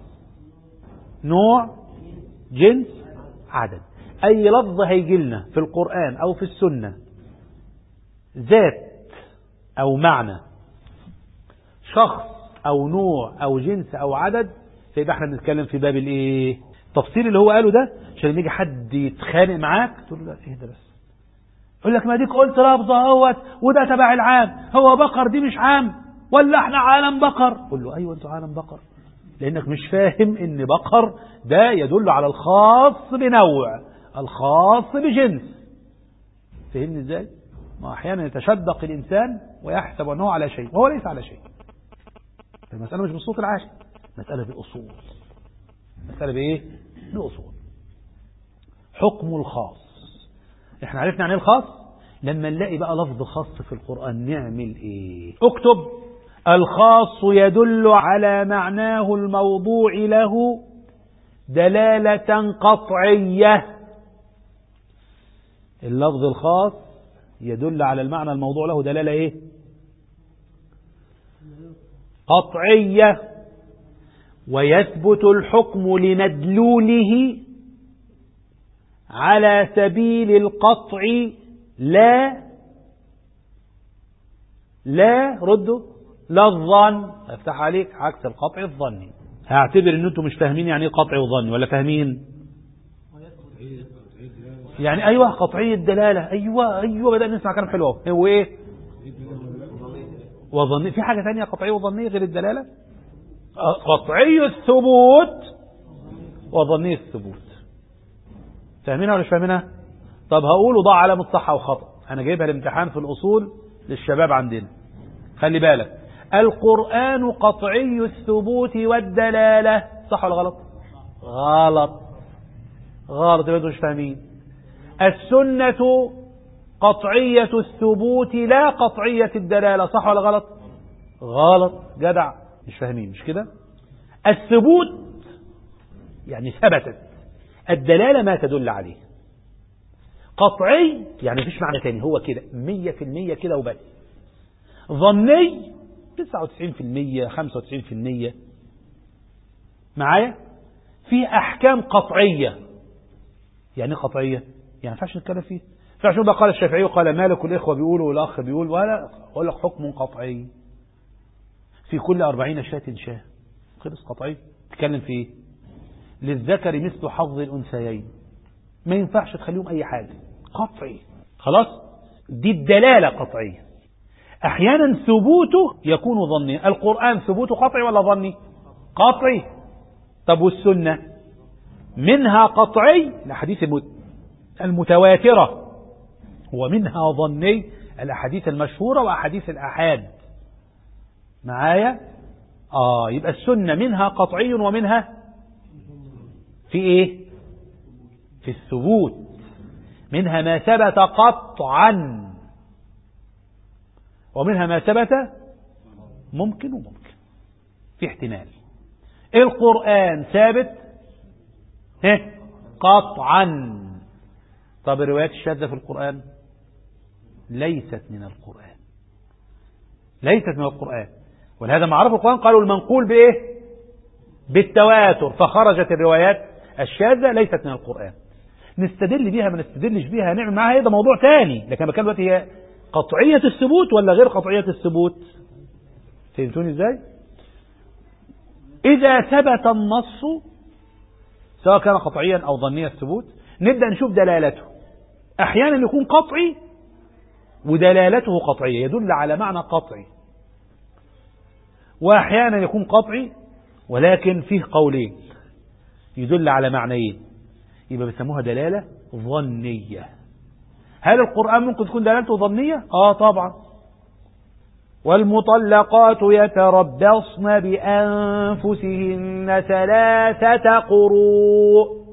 نوع، جنس، عدد. أي لفظ هيجي لنا في القرآن أو في السنة ذات أو معنى شخص أو نوع أو جنس أو عدد، فيبقى احنا بنتكلم في باب الايه؟ التفصيل اللي هو قاله ده، عشان لما يجي حد يتخانق معاك تقول له لا اهدى بس. يقول لك ما ديك قلت لفظه اهوت وده تبع العام، هو بقر دي مش عام ولا احنا عالم بقر؟ قول له ايوه انتوا عالم بقر، لانك مش فاهم ان بقر ده يدل على الخاص بنوع، الخاص بجنس. فهمني ازاي؟ ما احيانا يتشدق الانسان ويحسب انه على شيء وهو ليس على شيء. المسألة مش بالصوت العاشي، مسألة بالأصول. مسألة بإيه؟ بأصول. حكم الخاص. احنا عرفنا عن ايه الخاص؟ لما نلاقي بقى لفظ خاص في القرآن نعمل ايه؟ اكتب: الخاص يدل على معناه الموضوع له دلالة قطعية. اللفظ الخاص يدل على المعنى الموضوع له دلالة ايه؟ قطعية. ويثبت الحكم لمدلوله على سبيل القطع لا رده لا الظن. افتح عليك عكس القطع الظني. هعتبر ان انتم مش فاهمين يعني ايه قطعي وظني، ولا فاهمين؟ يعني ايوه قطعي الدلالة، ايوه بدأنا نسمع كلام حلو. هو ايه؟ وظني. في حاجة ثانية قطعي وظني غير الدلالة؟ قطعي الثبوت وظني الثبوت. فاهمينها ولا مش فاهمينها؟ طب هقوله ضع علامة صح او خطأ. انا جايبها الامتحان في الاصول للشباب عندنا. خلي بالك، القرآن قطعي الثبوت والدلالة، صح ولا غلط؟ غلط. يبقى مش فاهمين. السنة قطعية الثبوت لا قطعية الدلالة، صح ولا غلط؟ غلط. جدع. مش فاهمين، مش كده؟ الثبوت يعني ثبتت، الدلالة ما تدل عليه. قطعي يعني مفيش معنى تاني، هو كده 100% كده وبس. ظني 99% 95%. معايا؟ في أحكام قطعية. يعني قطعية يعني ما ينفعش نتكلم فيه. فعش ده قال الشافعي وقال مالك والإخوة بيقولوا والأخ بيقول، ولا أقول لك حكم قطعي في كل 40 شاة شاه. خلص قطعي. تتكلم في ايه؟ للذكر مثل حظ الأنثيين. ما ينفعش تخليهم أي حاجة. قطعي. خلاص؟ دي الدلالة قطعية. أحيانا ثبوته يكون ظني. القرآن ثبوته قطعي ولا ظني؟ قطعي. طب والسنة؟ منها قطعي الأحاديث المتواترة، ومنها ظني الأحاديث المشهورة وأحاديث الآحاد. معايا؟ يبقى السنة منها قطعي ومنها في ايه؟ في الثبوت. منها ما ثبت قطعا ومنها ما ثبت ممكن وممكن، في احتمال. القرآن ثابت قطعا. طب الروايات الشاذة في القرآن ليست من القرآن، ليست من القرآن. ولهذا معرف القرآن قالوا المنقول بإيه؟ بالتواتر. فخرجت الروايات الشاذة ليست من القرآن. نستدل بها ما نستدلش بها نعمل معها، هذا موضوع ثاني. لكن بكلم دلوقتي هي قطعية الثبوت ولا غير قطعية الثبوت. فهمتوني ازاي؟ إذا ثبت النص سواء كان قطعيا أو ظنيا الثبوت، نبدأ نشوف دلالته. أحيانا يكون قطعي ودلالته قطعية، يدل على معنى قطعي. وأحيانا يكون قطعي ولكن فيه قولين، يدل على معنيين. يبقى بيسموها دلالة ظنية. هل القرآن ممكن تكون دلالته ظنية؟ طبعا. والمطلقات يتربصن بأنفسهن 3 قروء.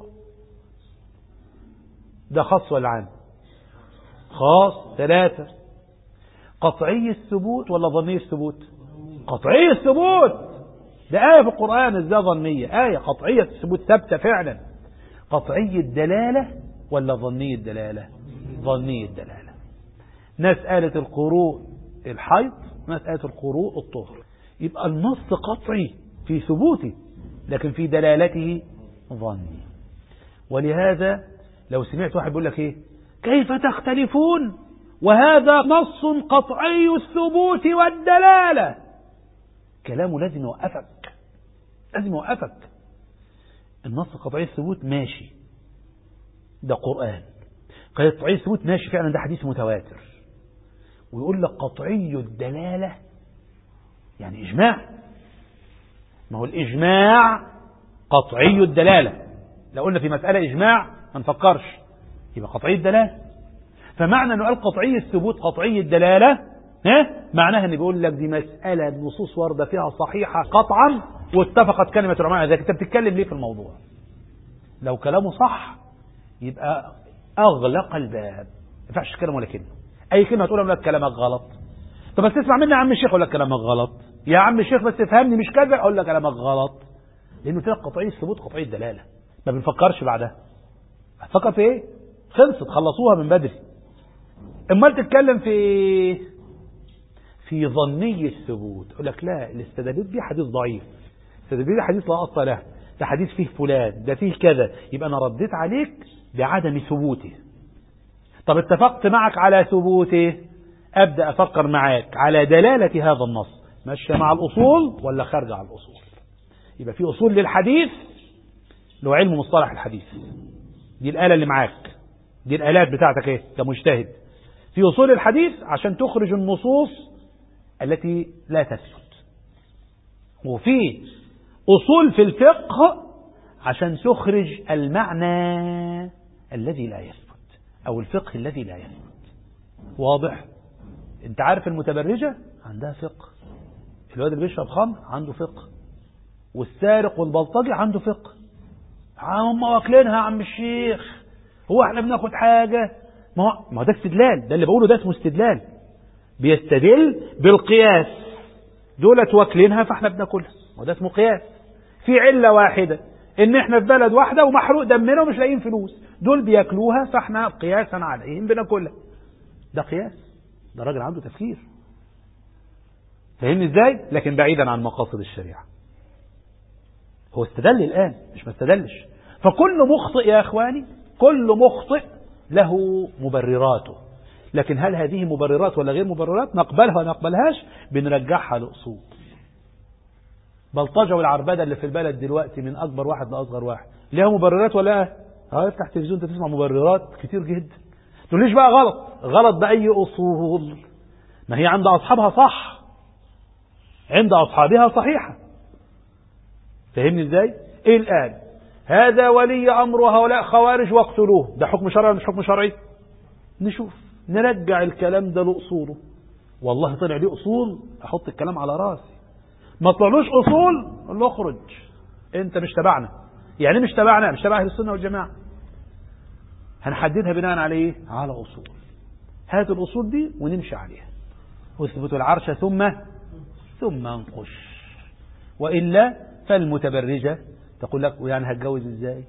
ده خاص ولا عام؟ خاص. 3. قطعي الثبوت ولا ظني الثبوت؟ قطعي الثبوت. ده آية في القرآن، ازاي ظنية؟ آية قطعية الثبوت ثابتة فعلا. قطعي الدلالة ولا ظني الدلالة؟ ظني الدلالة. ناس قالت القروء الحيض، ناس قالت القروء الطهر. يبقى النص قطعي في ثبوته لكن في دلالته ظني. ولهذا لو سمعت واحد بيقول لك ايه كيف تختلفون وهذا نص قطعي الثبوت والدلالة، كلامه لازم يوقفك، لازم يوقفك. النص قطعي الثبوت ماشي، ده قرآن. قطعي الثبوت ماشي فعلا، ده حديث متواتر. ويقول لك قطعي الدلالة يعني إجماع. ما هو الإجماع قطعي الدلالة. لو قلنا في مسألة إجماع ما نفكرش، يبقى قطعي الدلالة. فمعنى أنه قال قطعي الثبوت قطعي الدلالة معناها أنه بيقول لك دي مسألة النصوص واردة فيها صحيحة قطعا واتفقت كلمة العلماء على ذلك. أنت بتتكلم ليه في الموضوع؟ لو كلامه صح يبقى أغلق الباب، ما ينفعش تتكلم ولا كلمة. أي كلمة تقولها يقول لك كلامك غلط. طب بس تسمع مني يا عم الشيخ، أقول لك كلامك غلط. يا عم الشيخ بس تفهمني مش كذا، أقول لك كلامك غلط. لأنه تلك قطعي الثبوت قطعي الدلالة، ما بنفكرش بعدها. هتفكر في إيه؟ خلصت، خلصوها من بدري. امال تتكلم في ظني الثبوت، يقول لك لا الاستدلال دي حديث ضعيف، الاستدلال دي حديث لا اصل له، ده حديث فيه فلان، ده فيه كذا، يبقى انا رديت عليك بعدم ثبوته. طب اتفقت معك على ثبوته، ابدا افكر معاك على دلاله هذا النص، ماشيه مع الاصول ولا خارجه عن الاصول. يبقى في اصول للحديث، له علم مصطلح الحديث، دي الاله اللي معاك، دي الالات بتاعتك ايه كمجتهد. في أصول الحديث عشان تخرج النصوص التي لا تثبت، وفي أصول في الفقه عشان تخرج المعنى الذي لا يثبت أو الفقه الذي لا يثبت. واضح؟ انت عارف المتبرجة عندها فقه، الواد اللي بيشرب خمر عنده فقه، والسارق والبلطجي عنده فقه. هم واكلينها يا عم الشيخ، هو احنا بناخد حاجة؟ ما هو ده استدلال، ده اللي بقوله ده اسمه استدلال. بيستدل بالقياس، دولة واكلينها فاحنا بناكلها، وده اسمه قياس. في علة واحدة ان احنا في بلد واحدة ومحروق دمنا ومش لاقيين فلوس، دول بياكلوها فاحنا قياسا عليهم بناكلها، ده قياس. ده راجل عنده تفكير، فاهمني ازاي؟ لكن بعيدا عن مقاصد الشريعة. هو استدل الآن مش ما استدلش. فكل مخطئ يا اخواني، كل مخطئ له مبرراته، لكن هل هذه مبررات ولا غير مبررات؟ نقبلها ولا نقبلهاش؟ بنرجعها لأصول. بلطجة والعربدة اللي في البلد دلوقتي من أكبر واحد لأصغر واحد لها مبررات ولا لا؟ افتح تلفزيون انت تسمع مبررات كتير جدا. تقوليش بقى غلط، غلط بأي أصول؟ ما هي عند أصحابها صح، عند أصحابها صحيحة. فهمني ازاي؟ ايه الآن هذا ولي أمر هؤلاء خوارج واقتلوه، ده حكم شرعي ولا مش حكم شرعي؟ نشوف، نرجع الكلام ده لأصوله. والله طلع ليه أصول أحط الكلام على راسي، ما طلعلوش أصول قال له اخرج انت مش تبعنا. يعني مش تبعنا، مش تبع أهل السنة والجماعة. هنحددها بناء على ايه؟ على أصول. هات الأصول دي ونمشي عليها. واثبت العرش ثم انقش، وإلا فالمتبرجة تقول لك يعني هتجوز ازاي؟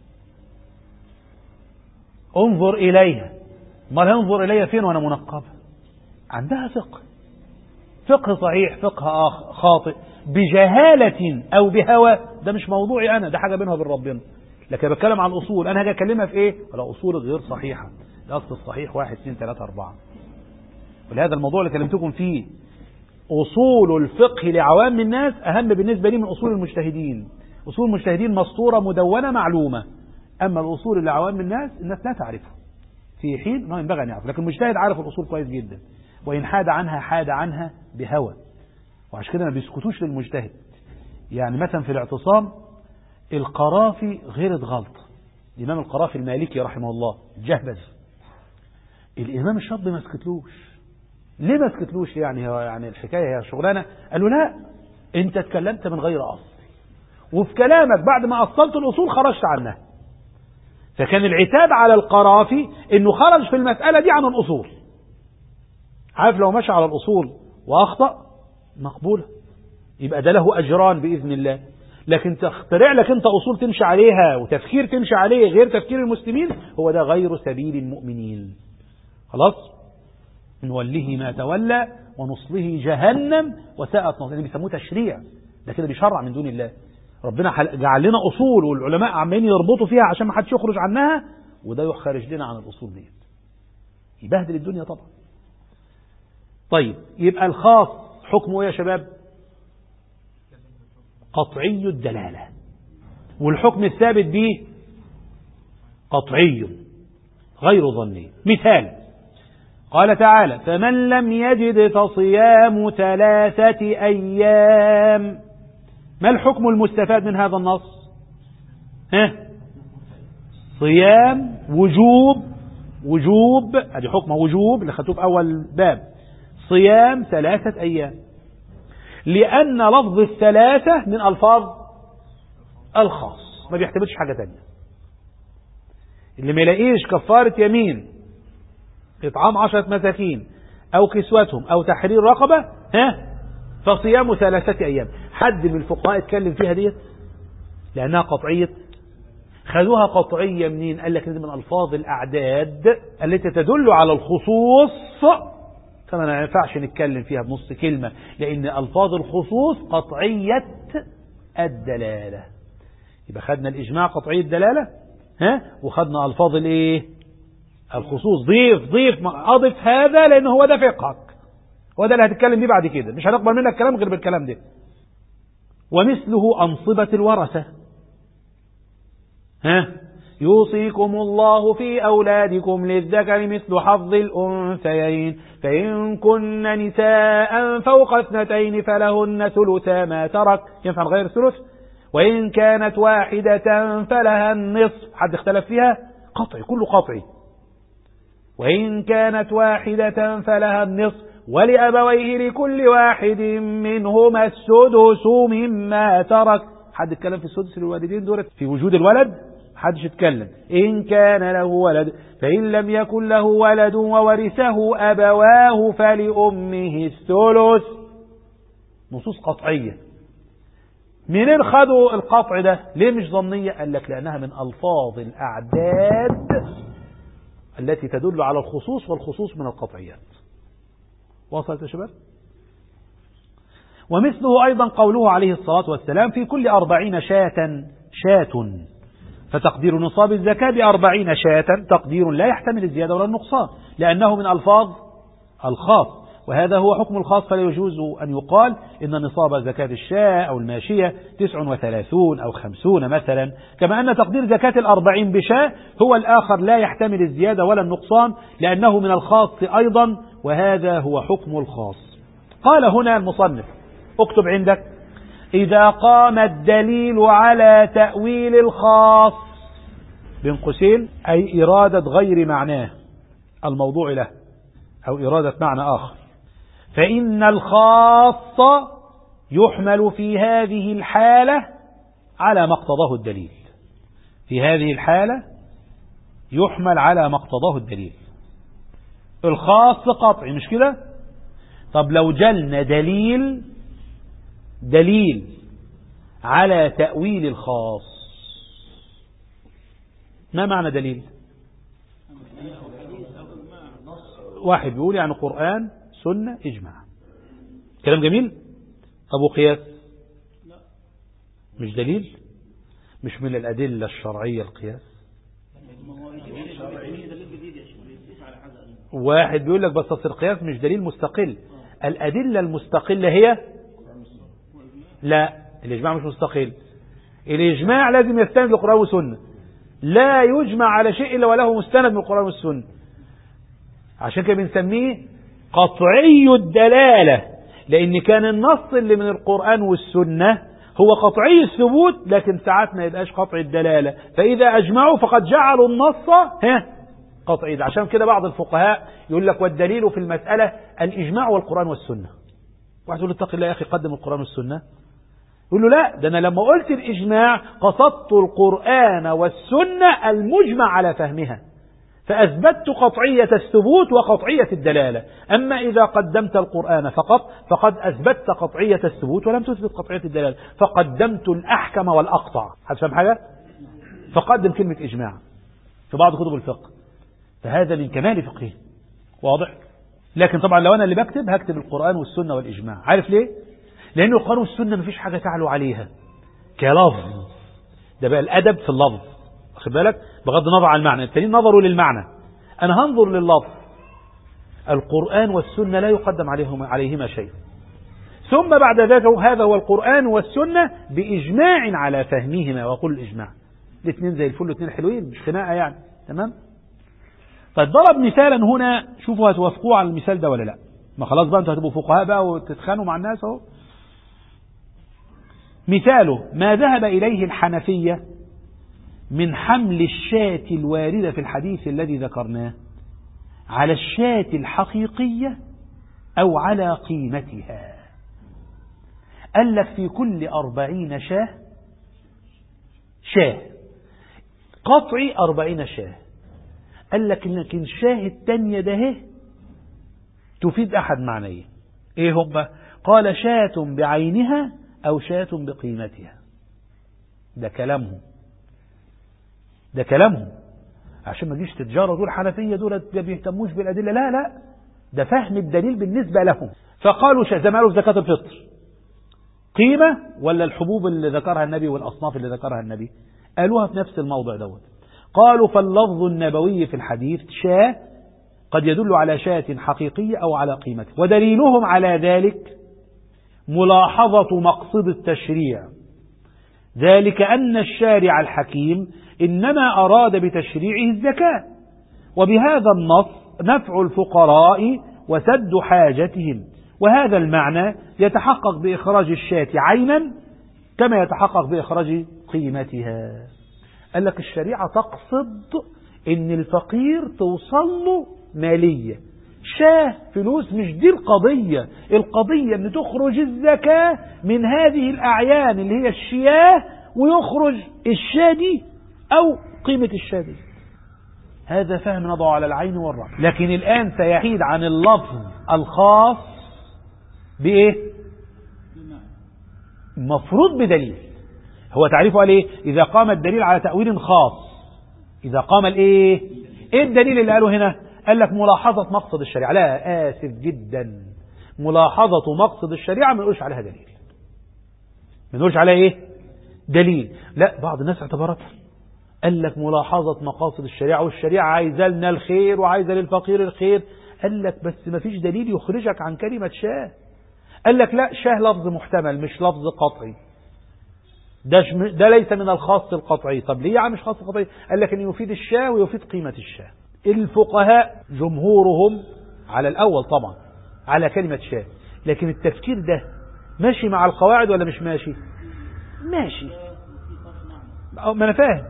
انظر إليها. ما هنظر إليها فين وأنا منقبة؟ عندها فقه صحيح، فقه خاطئ بجهالة أو بهوى، ده مش موضوعي أنا، ده حاجة بينها وبين ربنا. لكن بتكلم عن الأصول، أنا هاجي أكلمها في إيه؟ على أصول غير صحيحة. الأصل الصحيح 1 2 3 4. ولهذا الموضوع اللي كلمتكم فيه أصول الفقه لعوام الناس أهم بالنسبة لي من أصول المجتهدين. أصول المجتهدين مسطورة مدونة معلومة، أما الأصول اللي عوام الناس لا تعرفه في حين ما ينبغي أن يعرف. لكن المجتهد عارف الأصول كويس جدا، وإن حاد عنها بهوى. وعشان كده ما بيسكتوش للمجتهد. يعني مثلا في الاعتصام القرافي غيرت غلط، الإمام القرافي المالكي رحمه الله جهبذ، الإمام الشاطبي ما سكتلوش. ليه ما سكتلوش؟ يعني الحكاية هي شغلانة. قال له لا، أنت اتكلمت من غير أصل، وفي كلامك بعد ما أصلت الأصول خرجت عنها. فكان العتاب على القرافي إنه خرج في المسألة دي عن الأصول. عارف لو مشى على الأصول وأخطأ مقبولة، يبقى ده له أجران بإذن الله. لكن تخترع لك أنت أصول تمشي عليها وتفكير تمشي عليه غير تفكير المسلمين، هو ده غير سبيل المؤمنين. خلاص، نوله ما تولى ونصله جهنم وساءت مصيره. اللي بيسموه تشريع، ده كده بيشرع من دون الله. ربنا جعل لنا أصول والعلماء عمالين يربطوا فيها عشان ما حدش يخرج عنها، وده يخرج لنا عن الأصول دي، يبهدل الدنيا طبعا. طيب، يبقى الخاص حكمه ايه يا شباب؟ قطعي الدلالة، والحكم الثابت به قطعي غير ظني. مثال، قال تعالى: فمن لم يجد فصيام 3 أيام. ما الحكم المستفاد من هذا النص؟ صيام وجوب، ادي حكمه وجوب اللي خدوه في اول باب، صيام 3 أيام، لأن لفظ 3 من ألفاظ الخاص، ما بيحتملش حاجة تانية. اللي ما يلاقيش كفارة يمين، إطعام 10 مساكين، أو كسوتهم، أو تحرير رقبة، فصيام 3 أيام. حد من الفقهاء اتكلم فيها ديت لأنها قطعية. خذوها قطعية منين؟ قال لك من ألفاظ الأعداد التي تدل على الخصوص، فما ما ينفعش نتكلم فيها بنص كلمة، لأن ألفاظ الخصوص قطعية الدلالة. يبقى خدنا الإجماع قطعية الدلالة، وخدنا ألفاظ الإيه؟ الخصوص. ضيف أضف هذا، لأنه هو ده فقهك، هو ده اللي هتتكلم بيه بعد كده، مش هنقبل منك كلام غير بالكلام ده. ومثله أنصبة الورثة، يوصيكم الله في أولادكم للذكر مثل حظ الأنثيين، فإن كن نساء فوق 2 فلهن ثلثا ما ترك. ينفع غير الثلث؟ وإن كانت واحدة فلها النصف. حد اختلف فيها؟ قطعي، كله قطعي. وإن كانت واحدة فلها النصف، ولأبويه لكل واحد منهما السدس مما ترك. حد اتكلم في السدس للوالدين دول في وجود الولد؟ حدش يتكلم. إن كان له ولد، فإن لم يكن له ولد وورثه أبواه فلأمه الثلث. نصوص قطعية. منين خدوا القطع ده؟ ليه مش ظنية؟ قال لك لأنها من ألفاظ الأعداد التي تدل على الخصوص، والخصوص من القطعيات. وصلت يا شباب؟ ومثله أيضا قوله عليه الصلاة والسلام: في كل 40 شاة، فتقدير نصاب الزكاة ب40 شاة تقدير لا يحتمل الزيادة ولا النقصان، لأنه من ألفاظ الخاص، وهذا هو حكم الخاص. فلا يجوز أن يقال إن نصاب زكاة الشاة أو الماشية 39 أو 50 مثلا، كما أن تقدير زكاة 40 بشاة هو الآخر لا يحتمل الزيادة ولا النقصان، لأنه من الخاص أيضا، وهذا هو حكم الخاص. قال هنا المصنف، اكتب عندك: إذا قام الدليل على تأويل الخاص، بين قوسين، أي إرادة غير معناه الموضوع له، أو إرادة معنى آخر، فإن الخاص يحمل في هذه الحالة على ما اقتضاه الدليل. في هذه الحالة يحمل على ما اقتضاه الدليل. الخاص قطعي، مش كده؟ طب لو جلنا دليل على تأويل الخاص، ما معنى دليل؟ واحد بيقول يعني قرآن، سنة، إجماع، كلام جميل. طب وقياس؟ مش دليل؟ مش من الأدلة الشرعية القياس؟ واحد بيقول لك بس أصل القياس مش دليل مستقل. الأدلة المستقلة هي؟ لا، الإجماع مش مستقل. الإجماع لازم يستند للقرآن والسنة، لا يجمع على شيء إلا وله مستند من القرآن والسنة. عشان كده بنسميه قطعي الدلالة، لأن كان النص اللي من القرآن والسنة هو قطعي الثبوت لكن ساعات ما يبقاش قطعي الدلالة، فإذا أجمعوا فقد جعلوا النص قطعي. عشان كده بعض الفقهاء يقول لك والدليل في المسألة الإجماع والقرآن والسنة. واحد يقول اتق الله يا أخي قدم القرآن والسنة، يقول له لا، ده أنا لما قلت الإجماع قصدت القرآن والسنة المجمع على فهمها، فأثبتت قطعية الثبوت وقطعية الدلالة. أما إذا قدمت القرآن فقط فقد أثبتت قطعية الثبوت ولم تثبت قطعية الدلالة، فقدمت الأحكم والأقطع. هتفهم حاجة؟ فقدم كلمة إجماع في بعض كتب الفقه، فهذا من كمال فقهه. واضح؟ لكن طبعا لو أنا اللي بكتب هكتب القرآن والسنة والإجماع. عارف ليه؟ لأن القرآن والسنة مفيش حاجة تعلو عليها كلفظ، ده بقى الأدب في اللفظ، واخد بالك؟ بغض النظر عن المعنى، التانيين نظروا للمعنى، أنا هنظر لللفظ. القرآن والسنة لا يقدم عليهما شيء. ثم بعد ذلك هذا هو القرآن والسنة بإجماع على فهمهما، وأقول الإجماع الاثنين زي الفل، الاثنين حلوين، مش خناقة يعني. تمام؟ طيب ضرب مثالا هنا، شوفوا هتوافقوا على المثال ده ولا لا. ما خلاص بقى انتوا هتبقوا فقهاء بقى وتتخانوا مع الناس اهو. مثاله ما ذهب إليه الحنفية من حمل الشاة الواردة في الحديث الذي ذكرناه على الشاة الحقيقية أو على قيمتها. قال لك في كل 40 شاه قطعي 40 شاه. قال لك لكن الشاه التانية ده تفيد أحد معنيه. إيه هم؟ قال شاة بعينها أو شاة بقيمتها. ده كلامهم عشان ما تجيش تتجارى دول حنفية دول ما بيهتموش بالأدلة. لا لا، ده فهم الدليل بالنسبة لهم. فقالوا زي ما قالوا في زكاة الفطر قيمة ولا الحبوب اللي ذكرها النبي والأصناف اللي ذكرها النبي، قالوها في نفس الموضع دوت. قالوا فاللفظ النبوي في الحديث شاة قد يدل على شاة حقيقية أو على قيمته، ودليلهم على ذلك ملاحظة مقصد التشريع، ذلك أن الشارع الحكيم إنما أراد بتشريعه الزكاة، وبهذا النص نفع الفقراء وسد حاجتهم، وهذا المعنى يتحقق بإخراج الشاة عينا كما يتحقق بإخراج قيمتها. قال لك الشريعة تقصد إن الفقير توصل له مالية، شاه فلوس، مش دي القضية. القضية أن تخرج الزكاة من هذه الأعيان اللي هي الشياه، ويخرج الشاه دي أو قيمة الشاه دي. هذا فهم نضع على العين والرأس. لكن الآن سيحيد عن اللفظ الخاص بإيه؟ مفروض بدليل. هو تعريفه قال إيه؟ إذا قام الدليل على تأويل خاص. إذا قام الإيه؟ إيه الدليل اللي قاله هنا؟ قال لك ملاحظة مقصد الشريعة. لا، آسف جدا، ملاحظة مقصد الشريعة ما نقولش عليها دليل. ما نقولش عليها إيه؟ دليل. لا، بعض الناس اعتبرتها، قال لك ملاحظة مقاصد الشريعة، والشريعة عايزة لنا الخير وعايزة للفقير الخير. قال لك بس ما فيش دليل يخرجك عن كلمة شاه. قال لك لا، شاه لفظ محتمل مش لفظ قطعي، ده ليس من الخاص القطعي. طب ليه مش خاص قطعي؟ قال لك انه يفيد الشاه ويفيد قيمة الشاه. الفقهاء جمهورهم على الأول طبعا على كلمة شاه، لكن التفكير ده ماشي مع القواعد ولا مش ماشي؟ ماشي، ما أنا فاهم،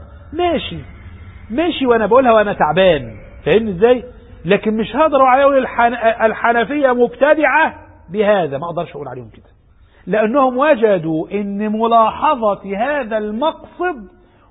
ماشي وأنا بقولها وأنا تعبان، فاهمني إزاي؟ لكن مش هقدر عليه أقول الحنفية مبتدعة بهذا، ما أقدرش أقول عليهم كده، لأنهم وجدوا إن ملاحظة هذا المقصد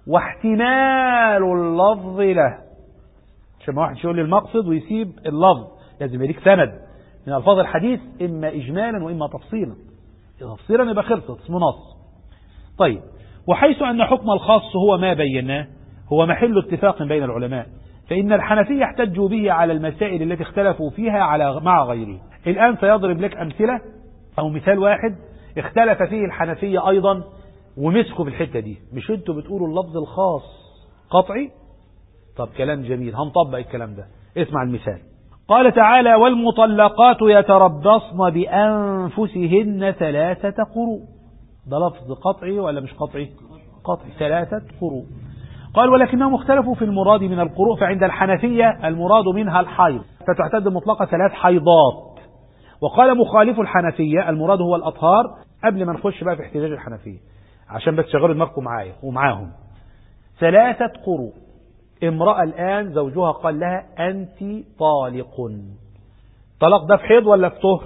واحتمال اللفظ له. عشان ما واحد يقول لي المقصد ويسيب اللفظ، لازم يليك سند من ألفاظ الحديث إما إجمالا وإما تفصيلا. تفصيلا يبقى خلصت اسمه نص. طيب، وحيث أن حكم الخاص هو ما بيناه هو محل اتفاق بين العلماء، فإن الحنفية احتجوا به على المسائل التي اختلفوا فيها مع غيره. الآن سيضرب لك أمثلة أو مثال واحد اختلف فيه الحنفية أيضا ومسكوا في الحتة دي. مش انتوا بتقولوا اللفظ الخاص قطعي؟ طب كلام جميل، هنطبق الكلام ده. اسمع المثال. قال تعالى والمطلقات يتربصن بأنفسهن 3 قروء. ده لفظ قطعي ولا مش قطعي؟ قطعي، 3 قروء. قال ولكنهم اختلفوا في المراد من القروء، فعند الحنفية المراد منها الحيض، فتعتد مطلقة 3 حيضات. وقال مخالف الحنفية المراد هو الأطهار. قبل ما نخش بقى في احتجاج الحنفية، عشان بس شغلوا دماغكم معايا ومعاهم. 3 قروء. امرأة الآن زوجها قال لها أنت طالق. طلاق ده في حيض ولا في طهر؟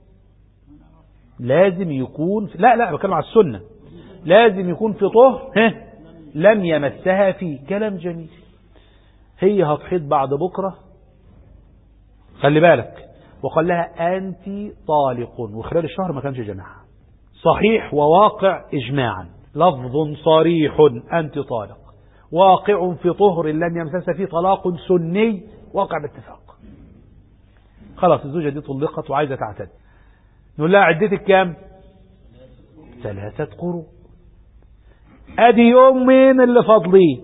لازم يكون لا بتكلم على السنة. لازم يكون في طهر لم يمسها فيه. كلام جميل. هي هتحيض بعد بكرة، خلي بالك، وقال لها أنت طالق، وخلال الشهر ما كانش جماعة. صحيح وواقع إجماعا، لفظ صريح أنت طالق، واقع في طهر لم يمسس فيه، طلاق سني واقع باتفاق. خلاص الزوجة دي طلقت وعايزة تعتد. نقول لها عدتك كام؟ 3 قروء. ادي يومين اللي فاضلين،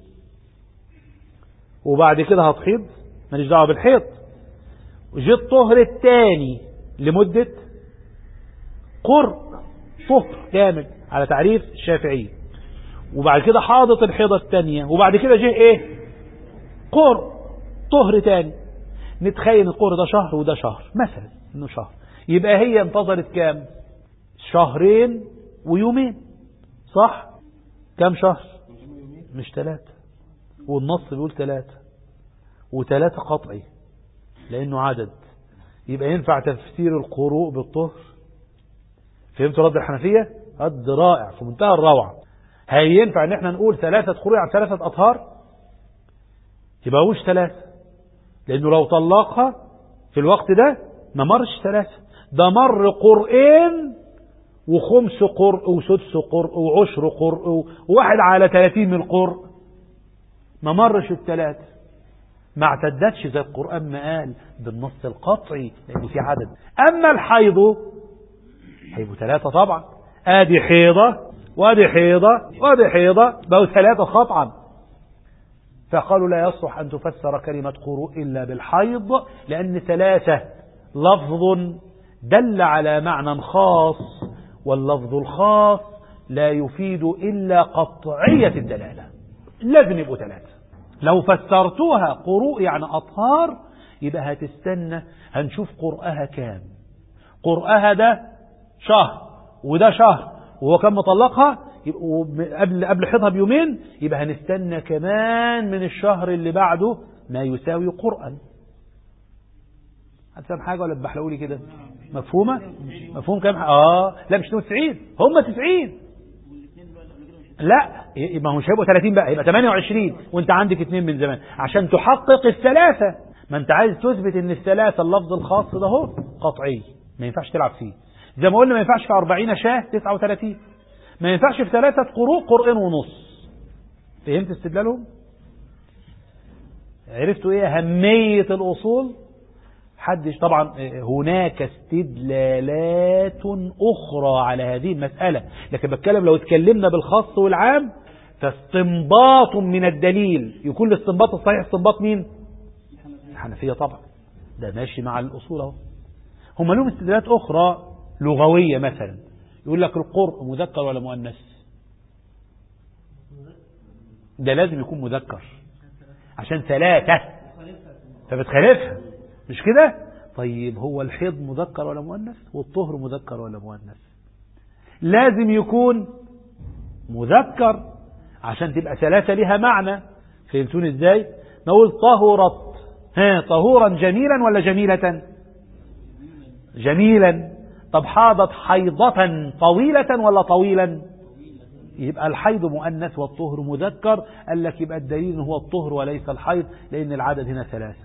وبعد كده هتحيض، ماليش دعوه بالحيض. وجي الطهر الثاني لمدة قرء، طهر كامل على تعريف الشافعي. وبعد كده حاضت الحيضة الثانية، وبعد كده جه ايه؟ قرء، طهر ثاني. نتخيل القرء ده شهر وده شهر مثلا، انه شهر، يبقى هي انتظرت كام؟ 2 ويومين، صح؟ كام شهر؟ مش 3، والنص بيقول 3، و3 قطعي لأنه عدد. يبقى ينفع تفسير القروء بالطهر. فهمتوا رد الحنفية؟ رد رائع في منتهى الروعة. هل ينفع ان احنا نقول 3 قروء عن 3 أطهار؟ يبقى وش 3، لأنه لو طلقها في الوقت ده ما مرش 3، ده مر قرئين و5 قرء و6 قرء و10 قرء و1 على 30 من القرء، ما مرش 3، ما اعتدتش زي القرآن ما قال بالنص القطعي لأن في عدد. أما الحيض هيبقوا 3 طبعا، ادي حيضة وادي حيضة وادي حيضة، بقوا 3 قطعا. فقالوا لا يصح أن تفسر كلمة قروء إلا بالحيض، لأن 3 لفظ دل على معنى خاص، واللفظ الخاص لا يفيد إلا قطعية الدلالة، لازم يبقوا 3. لو فسرتوها قروء يعني أطهار يبقى هتستنى هنشوف قرأها كام. قرأها ده شهر وده شهر وهو كان مطلقها قبل حيضها بيومين، يبقى هنستنى كمان من الشهر اللي بعده ما يساوي قرآن. هتفهم حاجة ولا تبحلقولي كده؟ مفهومة؟ مفهوم كام؟ لا مش 90، هم 90. لا ما هو مش هيبقوا 30 بقى، يبقى 28 وانت عندك 2 من زمان عشان تحقق ال3. ما انت عايز تثبت ان ال3 اللفظ الخاص ده هو قطعي، ما ينفعش تلعب فيه. زي ما قلنا ما ينفعش في 40 شاه 39، ما ينفعش في 3 قروء قرئين ونص. فهمت استدلالهم؟ عرفتوا ايه أهمية الأصول؟ حدش طبعا هناك استدلالات أخرى على هذه المسألة، لكن بتكلم لو اتكلمنا بالخاص والعام فاستنباط من الدليل يكون الاستنباط الصحيح استنباط مين؟ الحنفية طبعا، ده ماشي مع الأصول اهو. هم لهم استدلالات أخرى لغوية، مثلا يقول لك القرء مذكر ولا مؤنث؟ ده لازم يكون مذكر عشان 3 فبتخالفها، مش كده؟ طيب هو الحيض مذكر ولا مؤنث؟ والطهر مذكر ولا مؤنث؟ لازم يكون مذكر عشان تبقى 3 لها معنى. فهمتوني ازاي؟ نقول طهرت طهورا جميلا ولا جميلة؟ جميلا. طب حاضت حيضة طويلة ولا طويلا؟ يبقى الحيض مؤنث والطهر مذكر. قال لك يبقى الدليل هو الطهر وليس الحيض، لأن العدد هنا 3.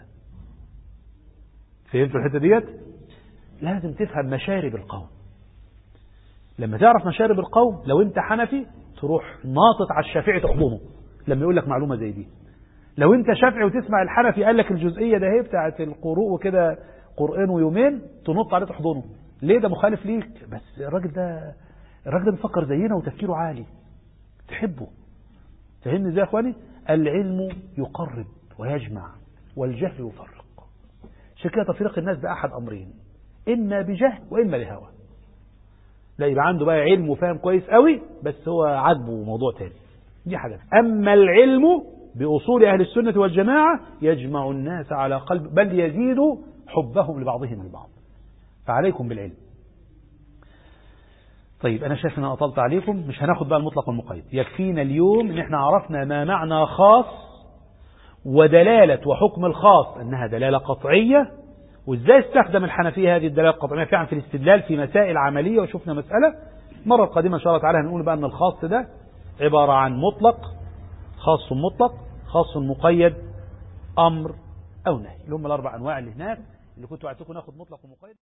فهمتوا الحتة ديت؟ لازم تفهم مشارب القوم. لما تعرف مشارب القوم، لو انت حنفي تروح ناطط على الشافعي تحضنه لما يقول لك معلومة زي دي. لو انت شافعي وتسمع الحنفي قال لك الجزئية ده هي بتاعت القروء وكده قرآن ويومين، تنط عليه تحضنه. ليه؟ ده مخالف ليك، بس الراجل ده بيفكر زينا وتفكيره عالي، تحبه. فهمني ازاي يا اخواني؟ العلم يقرب ويجمع والجهل يفرق. عشان كده تفريق الناس بأحد أمرين، إما بجهل وإما لهوى. لا يبقى عنده بقى علم وفاهم كويس قوي بس هو عاجبه موضوع تاني، دي حاجة. أما العلم بأصول أهل السنة والجماعة يجمع الناس على قلب، بل يزيد حبهم لبعضهم البعض. فعليكم بالعلم. طيب أنا شايف أن أنا أطلت عليكم، مش هناخد بقى المطلق والمقيد، يكفينا اليوم أن احنا عرفنا ما معنى خاص ودلالة وحكم الخاص أنها دلالة قطعية، وإزاي استخدم الحنفية هذه الدلالة القطعية فعلا في الاستدلال في مسائل عملية، وشفنا مسألة. المرة القادمة إن شاء الله تعالى هنقول بقى أن الخاص ده عبارة عن مطلق، خاص مطلق، خاص مقيد، أمر أو نهي، اللي هم الأربع أنواع اللي هناك اللي كنت وعدتكم ناخد مطلق ومقيد.